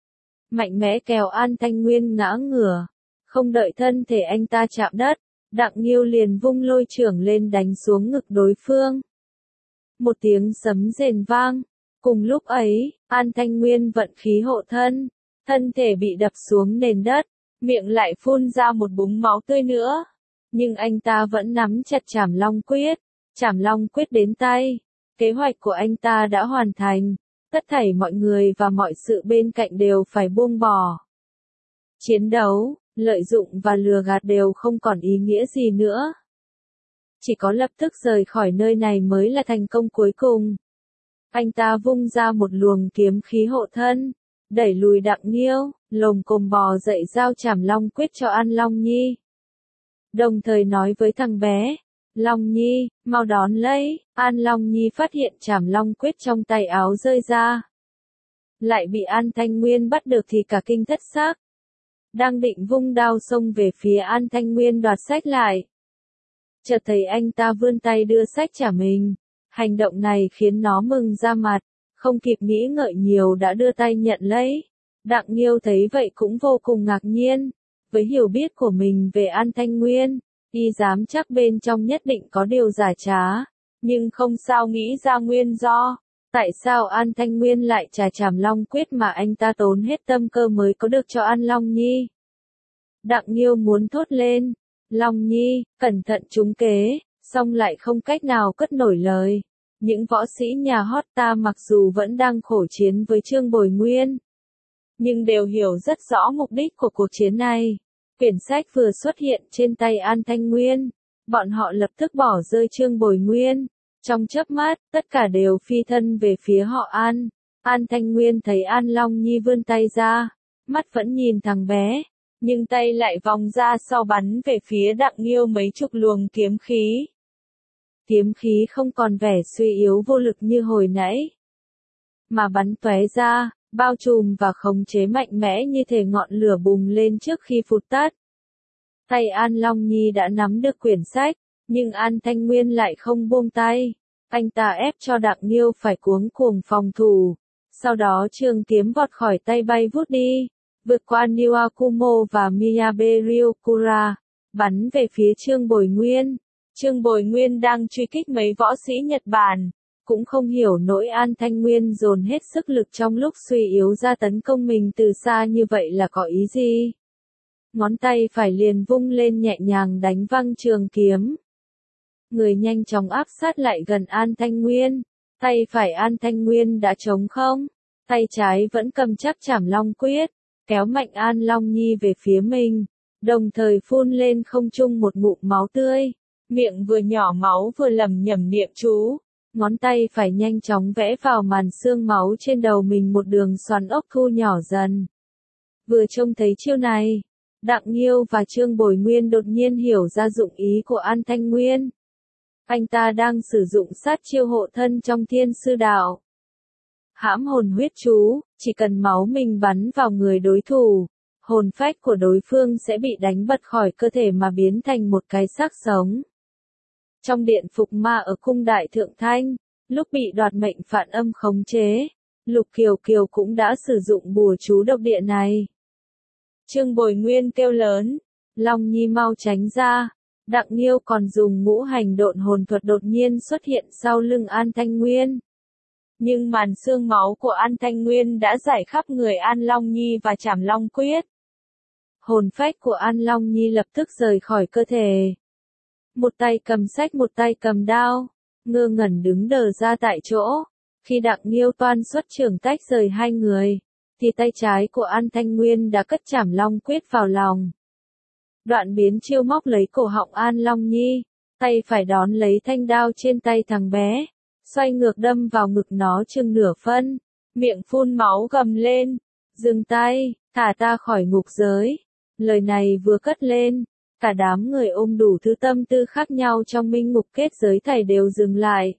Mạnh mẽ kéo An Thanh Nguyên ngã ngửa, không đợi thân thể anh ta chạm đất, Đặng Nghiêu liền vung lôi chưởng lên đánh xuống ngực đối phương. Một tiếng sấm rền vang, cùng lúc ấy, An Thanh Nguyên vận khí hộ thân, thân thể bị đập xuống nền đất, miệng lại phun ra một búng máu tươi nữa. Nhưng anh ta vẫn nắm chặt Trảm Long Quyết. Trảm Long Quyết đến tay. Kế hoạch của anh ta đã hoàn thành. Tất thảy mọi người và mọi sự bên cạnh đều phải buông bỏ. Chiến đấu, lợi dụng và lừa gạt đều không còn ý nghĩa gì nữa. Chỉ có lập tức rời khỏi nơi này mới là thành công cuối cùng. Anh ta vung ra một luồng kiếm khí hộ thân, đẩy lùi Đặng Nghiêu, lồm cồm bò dậy giao Trảm Long Quyết cho An Long Nhi. Đồng thời nói với thằng bé, Long Nhi, mau đón lấy. An Long Nhi phát hiện Trảm Long Quyết trong tay áo rơi ra. Lại bị An Thanh Nguyên bắt được thì cả kinh thất xác. Đang định vung đao xông về phía An Thanh Nguyên đoạt sách lại. Chợt thấy anh ta vươn tay đưa sách trả mình. Hành động này khiến nó mừng ra mặt, không kịp nghĩ ngợi nhiều đã đưa tay nhận lấy. Đặng Nghiêu thấy vậy cũng vô cùng ngạc nhiên. Với hiểu biết của mình về An Thanh Nguyên, y dám chắc bên trong nhất định có điều giả trá, nhưng không sao nghĩ ra nguyên do. Tại sao An Thanh Nguyên lại trả Trảm Long Quyết mà anh ta tốn hết tâm cơ mới có được cho An Long Nhi? Đặng Nghiêu muốn thốt lên, Long Nhi, cẩn thận trúng kế, song lại không cách nào cất nổi lời. Những võ sĩ nhà Hotta mặc dù vẫn đang khổ chiến với Trương Bồi Nguyên, nhưng đều hiểu rất rõ mục đích của cuộc chiến này. Quyển sách vừa xuất hiện trên tay An Thanh Nguyên, bọn họ lập tức bỏ rơi Trương Bồi Nguyên, Trong chớp mắt, tất cả đều phi thân về phía họ An. An Thanh Nguyên thấy An Long Nhi vươn tay ra, mắt vẫn nhìn thằng bé, nhưng tay lại vòng ra sau bắn về phía Đặng Nghiêu mấy chục luồng kiếm khí. Kiếm khí không còn vẻ suy yếu vô lực như hồi nãy, mà bắn tóe ra, bao trùm và khống chế mạnh mẽ như thể ngọn lửa bùng lên trước khi phụt tắt. Tay An Long Nhi đã nắm được quyển sách, nhưng An Thanh Nguyên lại không buông tay. Anh ta ép cho Đặng Nghiêu phải cuống cuồng phòng thủ. Sau đó trường kiếm vọt khỏi tay bay vút đi, vượt qua Niwakumo và Miyabe Ryokura, bắn về phía Trương Bồi Nguyên. Trương Bồi Nguyên đang truy kích mấy võ sĩ Nhật Bản, cũng không hiểu nỗi An Thanh Nguyên dồn hết sức lực trong lúc suy yếu ra tấn công mình từ xa như vậy là có ý gì. Ngón tay phải liền vung lên nhẹ nhàng đánh văng trường kiếm. Người nhanh chóng áp sát lại gần An Thanh Nguyên. Tay phải An Thanh Nguyên đã trống không, tay trái vẫn cầm chắc Trảm Long Quyết, kéo mạnh An Long Nhi về phía mình, đồng thời phun lên không trung một ngụm máu tươi, miệng vừa nhỏ máu vừa lẩm nhẩm niệm chú, ngón tay phải nhanh chóng vẽ vào màn xương máu trên đầu mình một đường xoắn ốc thu nhỏ dần. Vừa trông thấy chiêu này, Đặng Nghiêu và Trương Bồi Nguyên đột nhiên hiểu ra dụng ý của An Thanh Nguyên. Anh ta đang sử dụng sát chiêu hộ thân trong Thiên Sư Đạo. Hãm hồn huyết chú, chỉ cần máu mình bắn vào người đối thủ, hồn phách của đối phương sẽ bị đánh bật khỏi cơ thể mà biến thành một cái xác sống. Trong điện phục ma ở cung Đại Thượng Thanh, lúc bị đoạt mệnh Phản Âm khống chế, Lục Kiều Kiều cũng đã sử dụng bùa chú độc địa này. Trương Bồi Nguyên kêu lớn, Long Nhi mau tránh ra. Đặng Nghiêu còn dùng ngũ hành độn hồn thuật đột nhiên xuất hiện sau lưng An Thanh Nguyên. Nhưng màn xương máu của An Thanh Nguyên đã rải khắp người An Long Nhi và Trảm Long Quyết. Hồn phách của An Long Nhi lập tức rời khỏi cơ thể. Một tay cầm sách một tay cầm đao, ngơ ngẩn đứng đờ ra tại chỗ. Khi Đặng Nghiêu toan xuất trường tách rời hai người, thì tay trái của An Thanh Nguyên đã cất Trảm Long Quyết vào lòng. Đoạn biến chiêu móc lấy cổ họng An Long Nhi, tay phải đón lấy thanh đao trên tay thằng bé, xoay ngược đâm vào ngực nó chừng nửa phân, miệng phun máu gầm lên, dừng tay, thả ta khỏi ngục giới. Lời này vừa cất lên, cả đám người ôm đủ thứ tâm tư khác nhau trong minh ngục kết giới thảy đều dừng lại.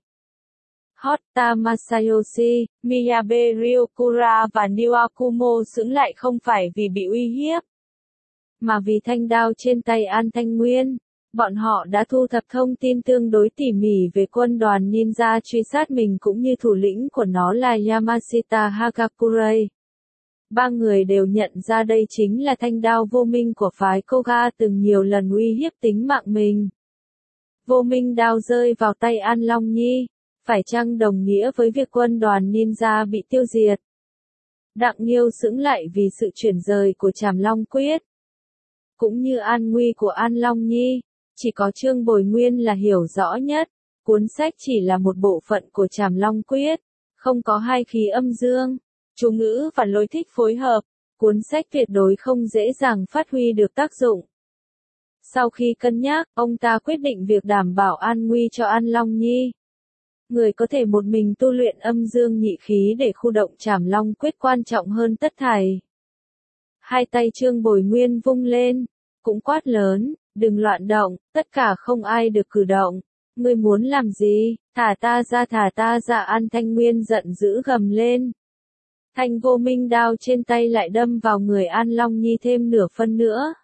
Hotta Masayoshi, Miyabe Ryokura và Niwakumo sững lại không phải vì bị uy hiếp, mà vì thanh đao trên tay An Thanh Nguyên. Bọn họ đã thu thập thông tin tương đối tỉ mỉ về quân đoàn ninja truy sát mình cũng như thủ lĩnh của nó là Yamashita Hagakure. Ba người đều nhận ra đây chính là thanh đao vô minh của phái Koga từng nhiều lần uy hiếp tính mạng mình. Vô minh đao rơi vào tay An Long Nhi, phải chăng đồng nghĩa với việc quân đoàn ninja bị tiêu diệt? Đặng Nghiêu sững lại vì sự chuyển rời của Trảm Long Quyết. Cũng như an nguy của An Long Nhi, chỉ có Trương Bồi Nguyên là hiểu rõ nhất. Cuốn sách chỉ là một bộ phận của Trảm Long Quyết, không có hai khí âm dương, chú ngữ và lối thích phối hợp. Cuốn sách tuyệt đối không dễ dàng phát huy được tác dụng. Sau khi cân nhắc, ông ta quyết định việc đảm bảo an nguy cho An Long Nhi. Người có thể một mình tu luyện âm dương nhị khí để khu động Trảm Long Quyết quan trọng hơn tất thảy. Hai tay Trương Bồi Nguyên vung lên, cũng quát lớn, đừng loạn động, tất cả không ai được cử động. Ngươi muốn làm gì? Thả ta ra. An Thanh Nguyên giận dữ gầm lên. Thanh vô minh đao trên tay lại đâm vào người An Long Nhi thêm nửa phân nữa.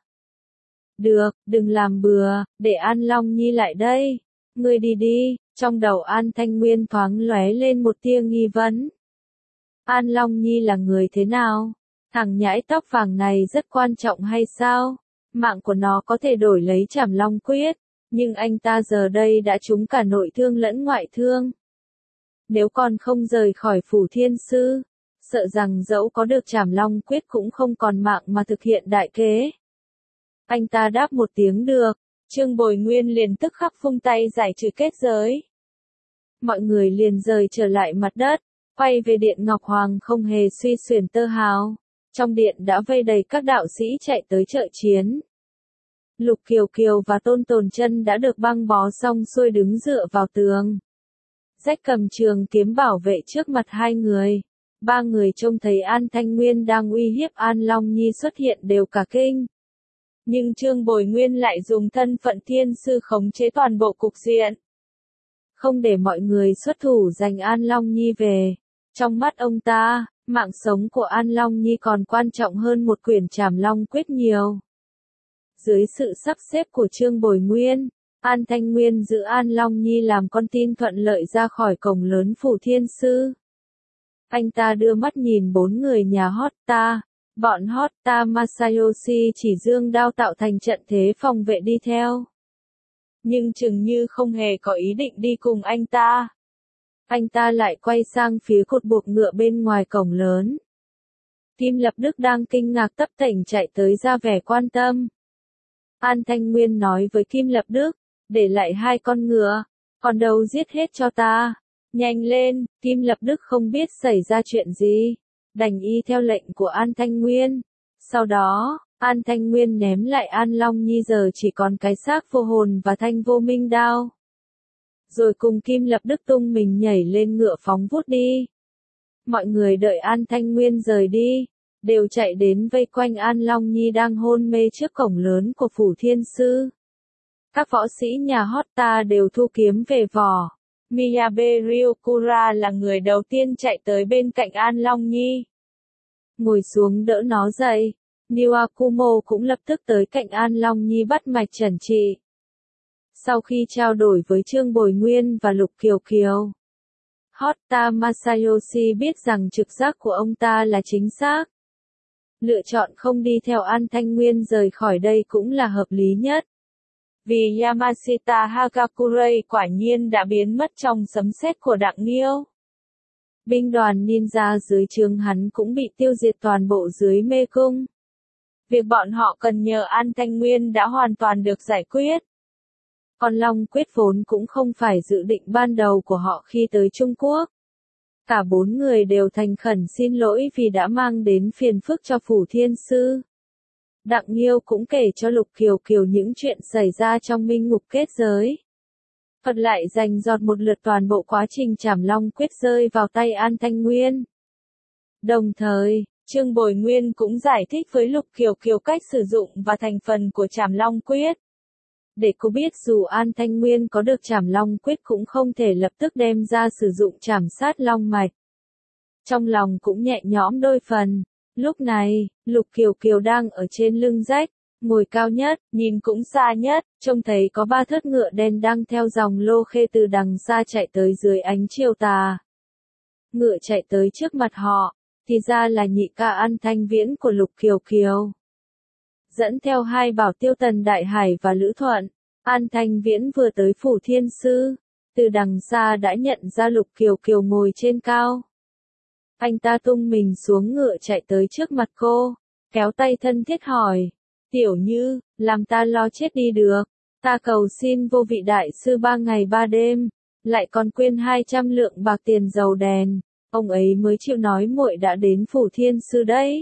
Được, đừng làm bừa, để An Long Nhi lại đây. Ngươi đi. Trong đầu An Thanh Nguyên thoáng lóe lên một tia nghi vấn. An Long Nhi là người thế nào? Thằng nhãi tóc vàng này rất quan trọng hay sao? Mạng của nó có thể đổi lấy Trảm Long Quyết, nhưng anh ta giờ đây đã trúng cả nội thương lẫn ngoại thương. Nếu còn không rời khỏi phủ thiên sư, sợ rằng dẫu có được Trảm Long Quyết cũng không còn mạng mà thực hiện đại kế. Anh ta đáp một tiếng được, Trương Bồi Nguyên liền tức khắc vung tay giải trừ kết giới. Mọi người liền rời trở lại mặt đất, quay về điện Ngọc Hoàng không hề suy xuyển tơ hào. Trong điện đã vây đầy các đạo sĩ chạy tới trợ chiến. Lục Kiều Kiều và Tôn Tồn Chân đã được băng bó xong xuôi đứng dựa vào tường. Rách cầm trường kiếm bảo vệ trước mặt hai người. Ba người trông thấy An Thanh Nguyên đang uy hiếp An Long Nhi xuất hiện đều cả kinh. Nhưng Trương Bồi Nguyên lại dùng thân phận thiên sư khống chế toàn bộ cục diện. Không để mọi người xuất thủ giành An Long Nhi về. Trong mắt ông ta, mạng sống của An Long Nhi còn quan trọng hơn một quyển Trảm Long Quyết nhiều. Dưới sự sắp xếp của Trương Bồi Nguyên, An Thanh Nguyên giữ An Long Nhi làm con tin thuận lợi ra khỏi cổng lớn phủ thiên sư. Anh ta đưa mắt nhìn bốn người nhà Hotta, bọn Hotta Masayoshi chỉ dương đao tạo thành trận thế phòng vệ đi theo. Nhưng chừng như không hề có ý định đi cùng anh ta. Anh ta lại quay sang phía cột buộc ngựa bên ngoài cổng lớn. Kim Lập Đức đang kinh ngạc tấp thảnh chạy tới ra vẻ quan tâm. An Thanh Nguyên nói với Kim Lập Đức, để lại hai con ngựa, còn đâu giết hết cho ta. Nhanh lên, Kim Lập Đức không biết xảy ra chuyện gì, đành y theo lệnh của An Thanh Nguyên. Sau đó, An Thanh Nguyên ném lại An Long Nhi giờ chỉ còn cái xác vô hồn và thanh vô minh đao. Rồi cùng Kim Lập Đức tung mình nhảy lên ngựa phóng vút đi. Mọi người đợi An Thanh Nguyên rời đi, đều chạy đến vây quanh An Long Nhi đang hôn mê trước cổng lớn của phủ thiên sư. Các võ sĩ nhà Hotta đều thu kiếm về vỏ. Miyabe Ryokura là người đầu tiên chạy tới bên cạnh An Long Nhi. Ngồi xuống đỡ nó dậy. Niwakumo cũng lập tức tới cạnh An Long Nhi bắt mạch chẩn trị. Sau khi trao đổi với Trương Bồi Nguyên và Lục Kiều Kiều, Hotta Masayoshi biết rằng trực giác của ông ta là chính xác. Lựa chọn không đi theo An Thanh Nguyên rời khỏi đây cũng là hợp lý nhất. Vì Yamashita Hagakurai quả nhiên đã biến mất trong sấm sét của Đặng Nghiêu. Binh đoàn ninja dưới trướng hắn cũng bị tiêu diệt toàn bộ dưới mê cung. Việc bọn họ cần nhờ An Thanh Nguyên đã hoàn toàn được giải quyết. Còn Long Quyết vốn cũng không phải dự định ban đầu của họ khi tới Trung Quốc. Cả bốn người đều thành khẩn xin lỗi vì đã mang đến phiền phức cho phủ thiên sư. Đặng Nghiêu cũng kể cho Lục Kiều Kiều những chuyện xảy ra trong minh ngục kết giới. Phật lại dành giọt một lượt toàn bộ quá trình Trảm Long Quyết rơi vào tay An Thanh Nguyên. Đồng thời, Trương Bồi Nguyên cũng giải thích với Lục Kiều Kiều cách sử dụng và thành phần của Trảm Long Quyết. Để cô biết dù An Thanh Nguyên có được Trảm Long Quyết cũng không thể lập tức đem ra sử dụng trảm sát long mạch. Trong lòng cũng nhẹ nhõm đôi phần. Lúc này, Lục Kiều Kiều đang ở trên lưng rách, ngồi cao nhất, nhìn cũng xa nhất, trông thấy có ba thớt ngựa đen đang theo dòng lô khê từ đằng xa chạy tới dưới ánh chiều tà. Ngựa chạy tới trước mặt họ, thì ra là nhị ca An Thanh Viễn của Lục Kiều Kiều. Dẫn theo hai bảo tiêu Tần Đại Hải và Lữ Thuận, An Thanh Viễn vừa tới phủ thiên sư, từ đằng xa đã nhận ra Lục Kiều Kiều ngồi trên cao. Anh ta tung mình xuống ngựa chạy tới trước mặt cô, kéo tay thân thiết hỏi, Tiểu Như, làm ta lo chết đi được, ta cầu xin vô vị đại sư 3 ngày 3 đêm, lại còn quyên 200 lượng bạc tiền dầu đèn, ông ấy mới chịu nói muội đã đến phủ thiên sư đấy.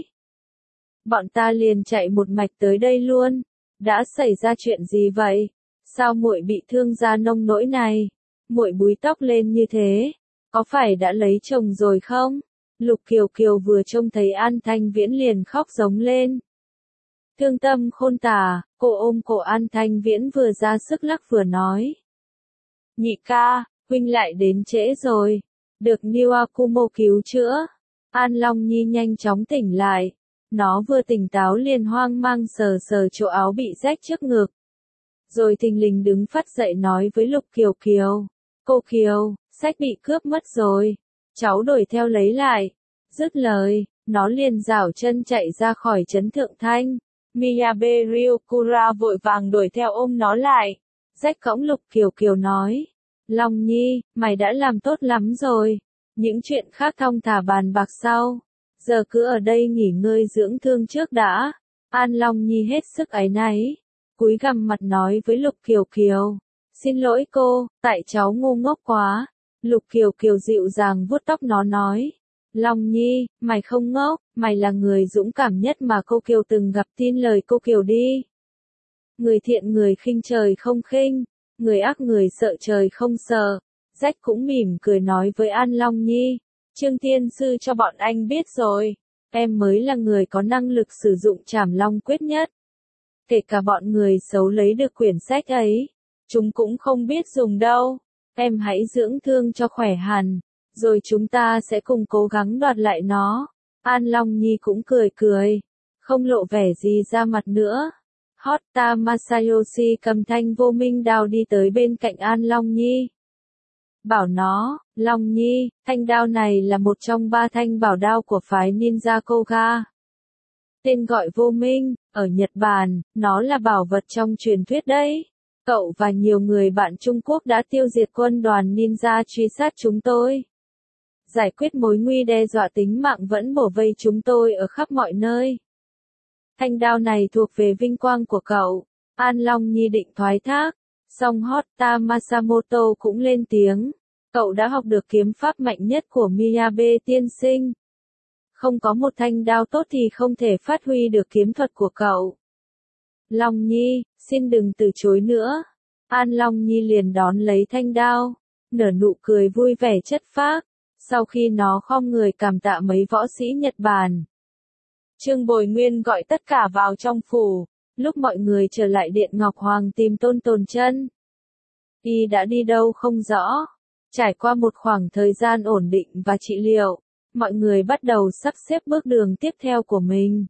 Bọn ta liền chạy một mạch tới đây luôn, đã xảy ra chuyện gì vậy? Sao muội bị thương ra nông nỗi này? Muội búi tóc lên như thế, có phải đã lấy chồng rồi không? Lục Kiều Kiều vừa trông thấy An Thanh Viễn liền khóc giống lên. Thương tâm khôn tả, cô ôm cổ An Thanh Viễn vừa ra sức lắc vừa nói. Nhị ca, huynh lại đến trễ rồi. Được Niwakumo cứu chữa. An Long Nhi nhanh chóng tỉnh lại. Nó vừa tỉnh táo liền hoang mang sờ sờ chỗ áo bị rách trước ngực. Rồi thình lình đứng phắt dậy nói với Lục Kiều Kiều. Cô Kiều, sách bị cướp mất rồi. Cháu đuổi theo lấy lại. Dứt lời, nó liền giảo chân chạy ra khỏi trấn Thượng Thanh. Miyabe Ryokura vội vàng đuổi theo ôm nó lại. Rách cõng Lục Kiều Kiều nói. Long Nhi, mày đã làm tốt lắm rồi. Những chuyện khác thong thả bàn bạc sau. Giờ cứ ở đây nghỉ ngơi dưỡng thương trước đã. An Long Nhi hết sức áy náy. Cúi gằm mặt nói với Lục Kiều Kiều. Xin lỗi cô, tại cháu ngu ngốc quá. Lục Kiều Kiều dịu dàng vuốt tóc nó nói. Long Nhi, mày không ngốc, mày là người dũng cảm nhất mà cô Kiều từng gặp, tin lời cô Kiều đi. Người thiện người khinh trời không khinh, người ác người sợ trời không sợ. Rách cũng mỉm cười nói với An Long Nhi, Trương Tiên Sư cho bọn anh biết rồi, em mới là người có năng lực sử dụng Trảm Long Quyết nhất. Kể cả bọn người xấu lấy được quyển sách ấy, chúng cũng không biết dùng đâu. Em hãy dưỡng thương cho khỏe hẳn, rồi chúng ta sẽ cùng cố gắng đoạt lại nó. An Long Nhi cũng cười cười, không lộ vẻ gì ra mặt nữa. Hotta Masayoshi cầm thanh vô minh đao đi tới bên cạnh An Long Nhi. Bảo nó, Long Nhi, thanh đao này là một trong 3 thanh bảo đao của phái Ninja Koga. Tên gọi vô minh, ở Nhật Bản, nó là bảo vật trong truyền thuyết đấy. Cậu và nhiều người bạn Trung Quốc đã tiêu diệt quân đoàn ninja truy sát chúng tôi. Giải quyết mối nguy đe dọa tính mạng vẫn bổ vây chúng tôi ở khắp mọi nơi. Thanh đao này thuộc về vinh quang của cậu. An Long Nhi định thoái thác, song Hotta Masamoto cũng lên tiếng. Cậu đã học được kiếm pháp mạnh nhất của Miyabe tiên sinh. Không có một thanh đao tốt thì không thể phát huy được kiếm thuật của cậu. Long Nhi, xin đừng từ chối nữa. An Long Nhi liền đón lấy thanh đao, nở nụ cười vui vẻ chất phác, sau khi nó khom người cảm tạ mấy võ sĩ Nhật Bản. Trương Bồi Nguyên gọi tất cả vào trong phủ, lúc mọi người trở lại Điện Ngọc Hoàng tìm Tôn Tồn Chân. Y đã đi đâu không rõ. Trải qua một khoảng thời gian ổn định và trị liệu, mọi người bắt đầu sắp xếp bước đường tiếp theo của mình.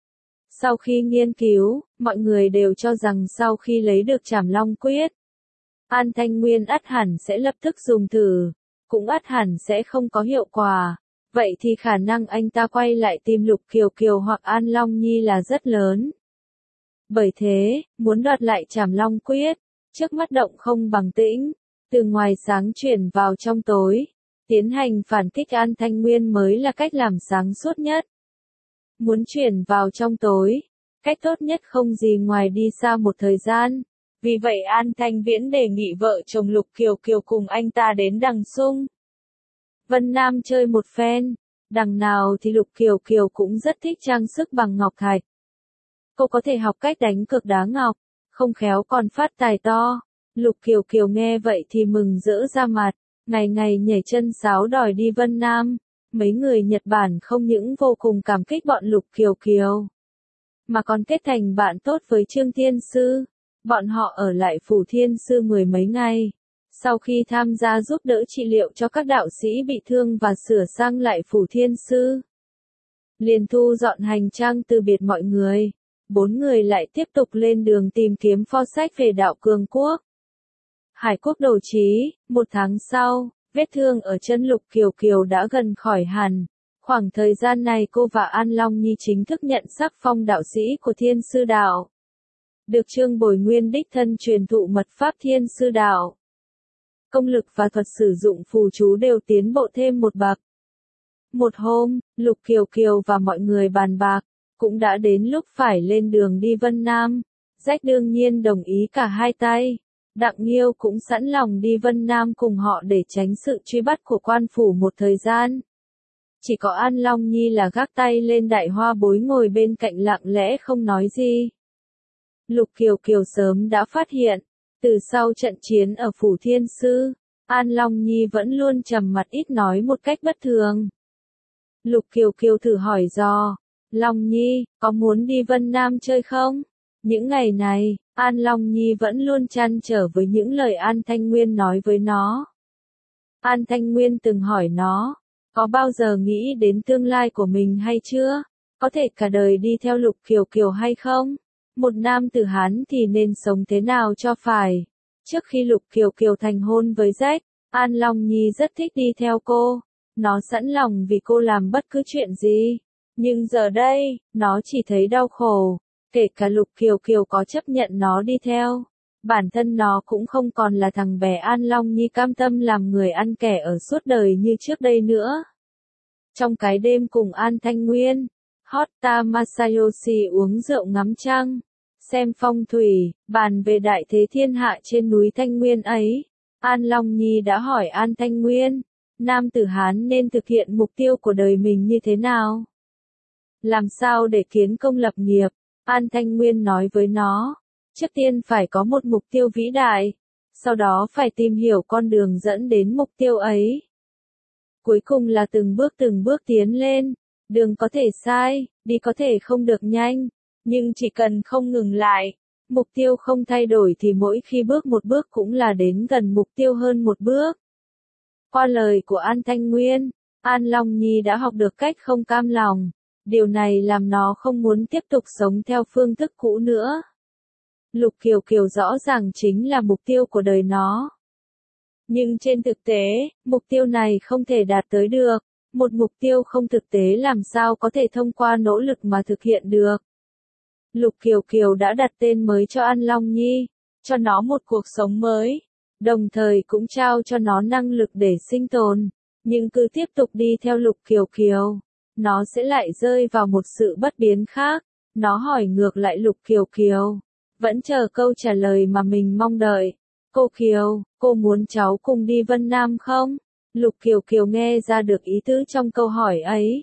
Sau khi nghiên cứu, mọi người đều cho rằng sau khi lấy được Trảm Long Quyết, An Thanh Nguyên ắt hẳn sẽ lập tức dùng thử, cũng ắt hẳn sẽ không có hiệu quả. Vậy thì khả năng anh ta quay lại tìm Lục Kiều Kiều hoặc An Long Nhi là rất lớn. Bởi thế, muốn đoạt lại Trảm Long Quyết, trước mắt động không bằng tĩnh, từ ngoài sáng chuyển vào trong tối, tiến hành phản kích An Thanh Nguyên mới là cách làm sáng suốt nhất. Muốn chuyển vào trong tối, cách tốt nhất không gì ngoài đi xa một thời gian. Vì vậy An Thanh Viễn đề nghị vợ chồng Lục Kiều Kiều cùng anh ta đến Đằng Sung Vân Nam chơi một phen. Đằng nào thì Lục Kiều Kiều cũng rất thích trang sức bằng ngọc thạch. Cô có thể học cách đánh cược đá ngọc, không khéo còn phát tài to. Lục Kiều Kiều nghe vậy thì mừng rỡ ra mặt, ngày ngày nhảy chân sáo đòi đi Vân Nam. Mấy người Nhật Bản không những vô cùng cảm kích bọn Lục Kiều Kiều, mà còn kết thành bạn tốt với Trương Thiên Sư. Bọn họ ở lại phủ Thiên Sư 10 mấy ngày. Sau khi tham gia giúp đỡ trị liệu cho các đạo sĩ bị thương và sửa sang lại phủ Thiên Sư, liền thu dọn hành trang từ biệt mọi người. 4 người lại tiếp tục lên đường tìm kiếm pho sách về đạo Cường Quốc. Hải Quốc Đồ Chí, 1 tháng sau, vết thương ở chân Lục Kiều Kiều đã gần khỏi hẳn. Khoảng thời gian này cô và An Long Nhi chính thức nhận sắc phong đạo sĩ của Thiên Sư Đạo. Được Trương Bồi Nguyên đích thân truyền thụ mật pháp Thiên Sư Đạo. Công lực và thuật sử dụng phù chú đều tiến bộ thêm một bậc. Một hôm, Lục Kiều Kiều và mọi người bàn bạc, cũng đã đến lúc phải lên đường đi Vân Nam. Rách đương nhiên đồng ý cả hai tay. Đặng Nghiêu cũng sẵn lòng đi Vân Nam cùng họ để tránh sự truy bắt của quan phủ một thời gian. Chỉ có An Long Nhi là gác tay lên đại hoa bối ngồi bên cạnh lặng lẽ không nói gì. Lục Kiều Kiều sớm đã phát hiện, từ sau trận chiến ở phủ Thiên Sư, An Long Nhi vẫn luôn trầm mặt ít nói một cách bất thường. Lục Kiều Kiều thử hỏi dò, Long Nhi, có muốn đi Vân Nam chơi không? Những ngày này, An Long Nhi vẫn luôn trăn trở với những lời An Thanh Nguyên nói với nó. An Thanh Nguyên từng hỏi nó, có bao giờ nghĩ đến tương lai của mình hay chưa? Có thể cả đời đi theo Lục Kiều Kiều hay không? Một nam tử Hán thì nên sống thế nào cho phải? Trước khi Lục Kiều Kiều thành hôn với Rách, An Long Nhi rất thích đi theo cô. Nó sẵn lòng vì cô làm bất cứ chuyện gì. Nhưng giờ đây, nó chỉ thấy đau khổ. Kể cả Lục Kiều Kiều có chấp nhận nó đi theo, bản thân nó cũng không còn là thằng bé An Long Nhi cam tâm làm người ăn kẻ ở suốt đời như trước đây nữa. Trong cái đêm cùng An Thanh Nguyên, Hotta Masayoshi uống rượu ngắm trăng, xem phong thủy, bàn về đại thế thiên hạ trên núi Thanh Nguyên ấy, An Long Nhi đã hỏi An Thanh Nguyên, nam tử Hán nên thực hiện mục tiêu của đời mình như thế nào? Làm sao để kiến công lập nghiệp? An Thanh Nguyên nói với nó, trước tiên phải có một mục tiêu vĩ đại, sau đó phải tìm hiểu con đường dẫn đến mục tiêu ấy. Cuối cùng là từng bước tiến lên, đường có thể sai, đi có thể không được nhanh, nhưng chỉ cần không ngừng lại, mục tiêu không thay đổi thì mỗi khi bước một bước cũng là đến gần mục tiêu hơn một bước. Qua lời của An Thanh Nguyên, An Long Nhi đã học được cách không cam lòng, điều này làm nó không muốn tiếp tục sống theo phương thức cũ nữa. Lục Kiều Kiều rõ ràng chính là mục tiêu của đời nó. Nhưng trên thực tế, mục tiêu này không thể đạt tới được, một mục tiêu không thực tế làm sao có thể thông qua nỗ lực mà thực hiện được. Lục Kiều Kiều đã đặt tên mới cho An Long Nhi, cho nó một cuộc sống mới, đồng thời cũng trao cho nó năng lực để sinh tồn, nhưng cứ tiếp tục đi theo Lục Kiều Kiều, nó sẽ lại rơi vào một sự bất biến khác. Nó hỏi ngược lại Lục Kiều Kiều, vẫn chờ câu trả lời mà mình mong đợi. Cô Kiều, cô muốn cháu cùng đi Vân Nam không? Lục Kiều Kiều nghe ra được ý tứ trong câu hỏi ấy.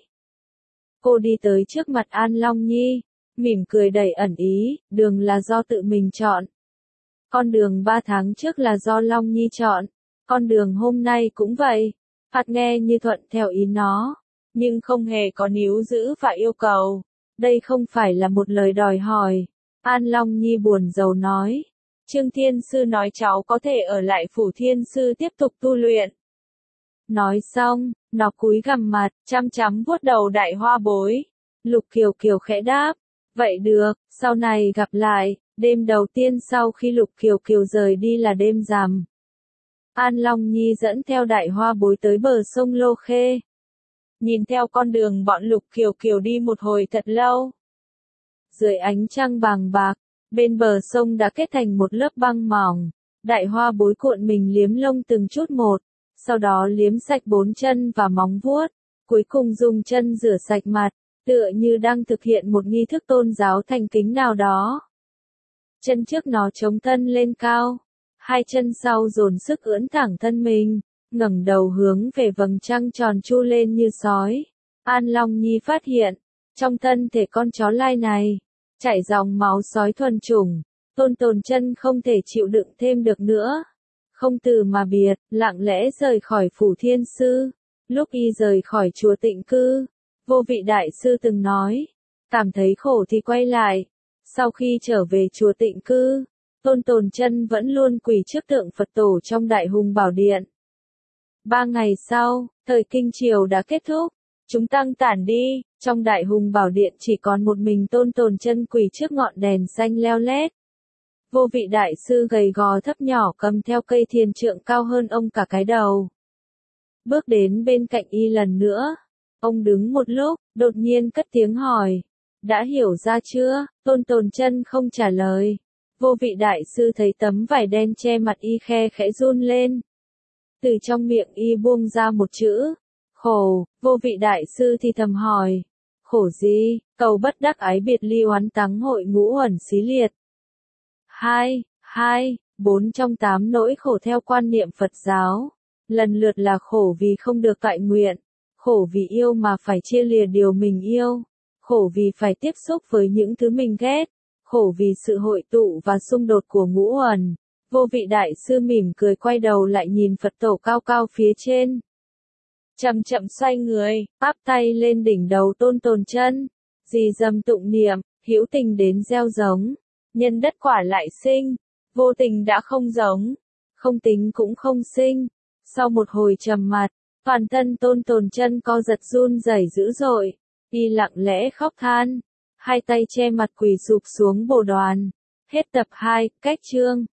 Cô đi tới trước mặt An Long Nhi, mỉm cười đầy ẩn ý, đường là do tự mình chọn. Con đường 3 tháng trước là do Long Nhi chọn, con đường hôm nay cũng vậy. Phạt nghe như thuận theo ý nó, nhưng không hề có níu giữ và yêu cầu. Đây không phải là một lời đòi hỏi. An Long Nhi buồn rầu nói. Trương Thiên Sư nói cháu có thể ở lại Phủ Thiên Sư tiếp tục tu luyện. Nói xong, nó cúi gằm mặt, chăm chăm vuốt đầu Đại Hoa Bối. Lục Kiều Kiều khẽ đáp. Vậy được, sau này gặp lại. Đêm đầu tiên sau khi Lục Kiều Kiều rời đi là đêm rằm. An Long Nhi dẫn theo Đại Hoa Bối tới bờ sông Lô Khê. Nhìn theo con đường bọn Lục Kiều Kiều đi một hồi thật lâu. Dưới ánh trăng vàng bạc, bên bờ sông đã kết thành một lớp băng mỏng. Đại Hoa Bối cuộn mình liếm lông từng chút một, sau đó liếm sạch 4 chân và móng vuốt, cuối cùng dùng chân rửa sạch mặt, tựa như đang thực hiện một nghi thức tôn giáo thành kính nào đó. Chân trước nó chống thân lên cao, hai chân sau dồn sức ưỡn thẳng thân mình, ngẩng đầu hướng về vầng trăng tròn chu lên như sói. An Long Nhi phát hiện, trong thân thể con chó lai này, chảy dòng máu sói thuần chủng. Tôn Tồn Chân không thể chịu đựng thêm được nữa, không từ mà biệt, lặng lẽ rời khỏi Phủ Thiên Sư. Lúc y rời khỏi chùa Tịnh Cư, Vô Vị Đại Sư từng nói, cảm thấy khổ thì quay lại. Sau khi trở về chùa Tịnh Cư, Tôn Tồn Chân vẫn luôn quỳ trước tượng Phật tổ trong Đại Hùng Bảo Điện. 3 ngày sau, thời kinh triều đã kết thúc, chúng tăng tản đi, trong Đại Hùng Bảo Điện chỉ còn một mình Tôn Tồn Chân quỳ trước ngọn đèn xanh leo lét. Vô Vị Đại Sư gầy gò thấp nhỏ cầm theo cây thiền trượng cao hơn ông cả cái đầu. Bước đến bên cạnh y lần nữa, ông đứng một lúc, đột nhiên cất tiếng hỏi, đã hiểu ra chưa? Tôn Tồn Chân không trả lời. Vô Vị Đại Sư thấy tấm vải đen che mặt y khe khẽ run lên. Từ trong miệng y buông ra một chữ, khổ. Vô Vị Đại Sư thì thầm hỏi, khổ gì? Cầu bất đắc ái biệt ly oán tắng hội ngũ uẩn xí liệt. 4 trong 8 nỗi khổ theo quan niệm Phật giáo, lần lượt là khổ vì không được toại nguyện, khổ vì yêu mà phải chia lìa điều mình yêu, khổ vì phải tiếp xúc với những thứ mình ghét, khổ vì sự hội tụ và xung đột của ngũ uẩn. Vô Vị Đại Sư mỉm cười quay đầu lại nhìn Phật tổ cao cao phía trên. Chậm chậm xoay người, áp tay lên đỉnh đầu Tôn Tồn Chân, dì dầm tụng niệm, hữu tình đến gieo giống, nhân đất quả lại sinh, vô tình đã không giống, không tính cũng không sinh. Sau một hồi trầm mặc, toàn thân Tôn Tồn Chân co giật run rẩy dữ dội, y lặng lẽ khóc than, hai tay che mặt quỳ sụp xuống bồ đoàn. Hết tập 2, cách chương.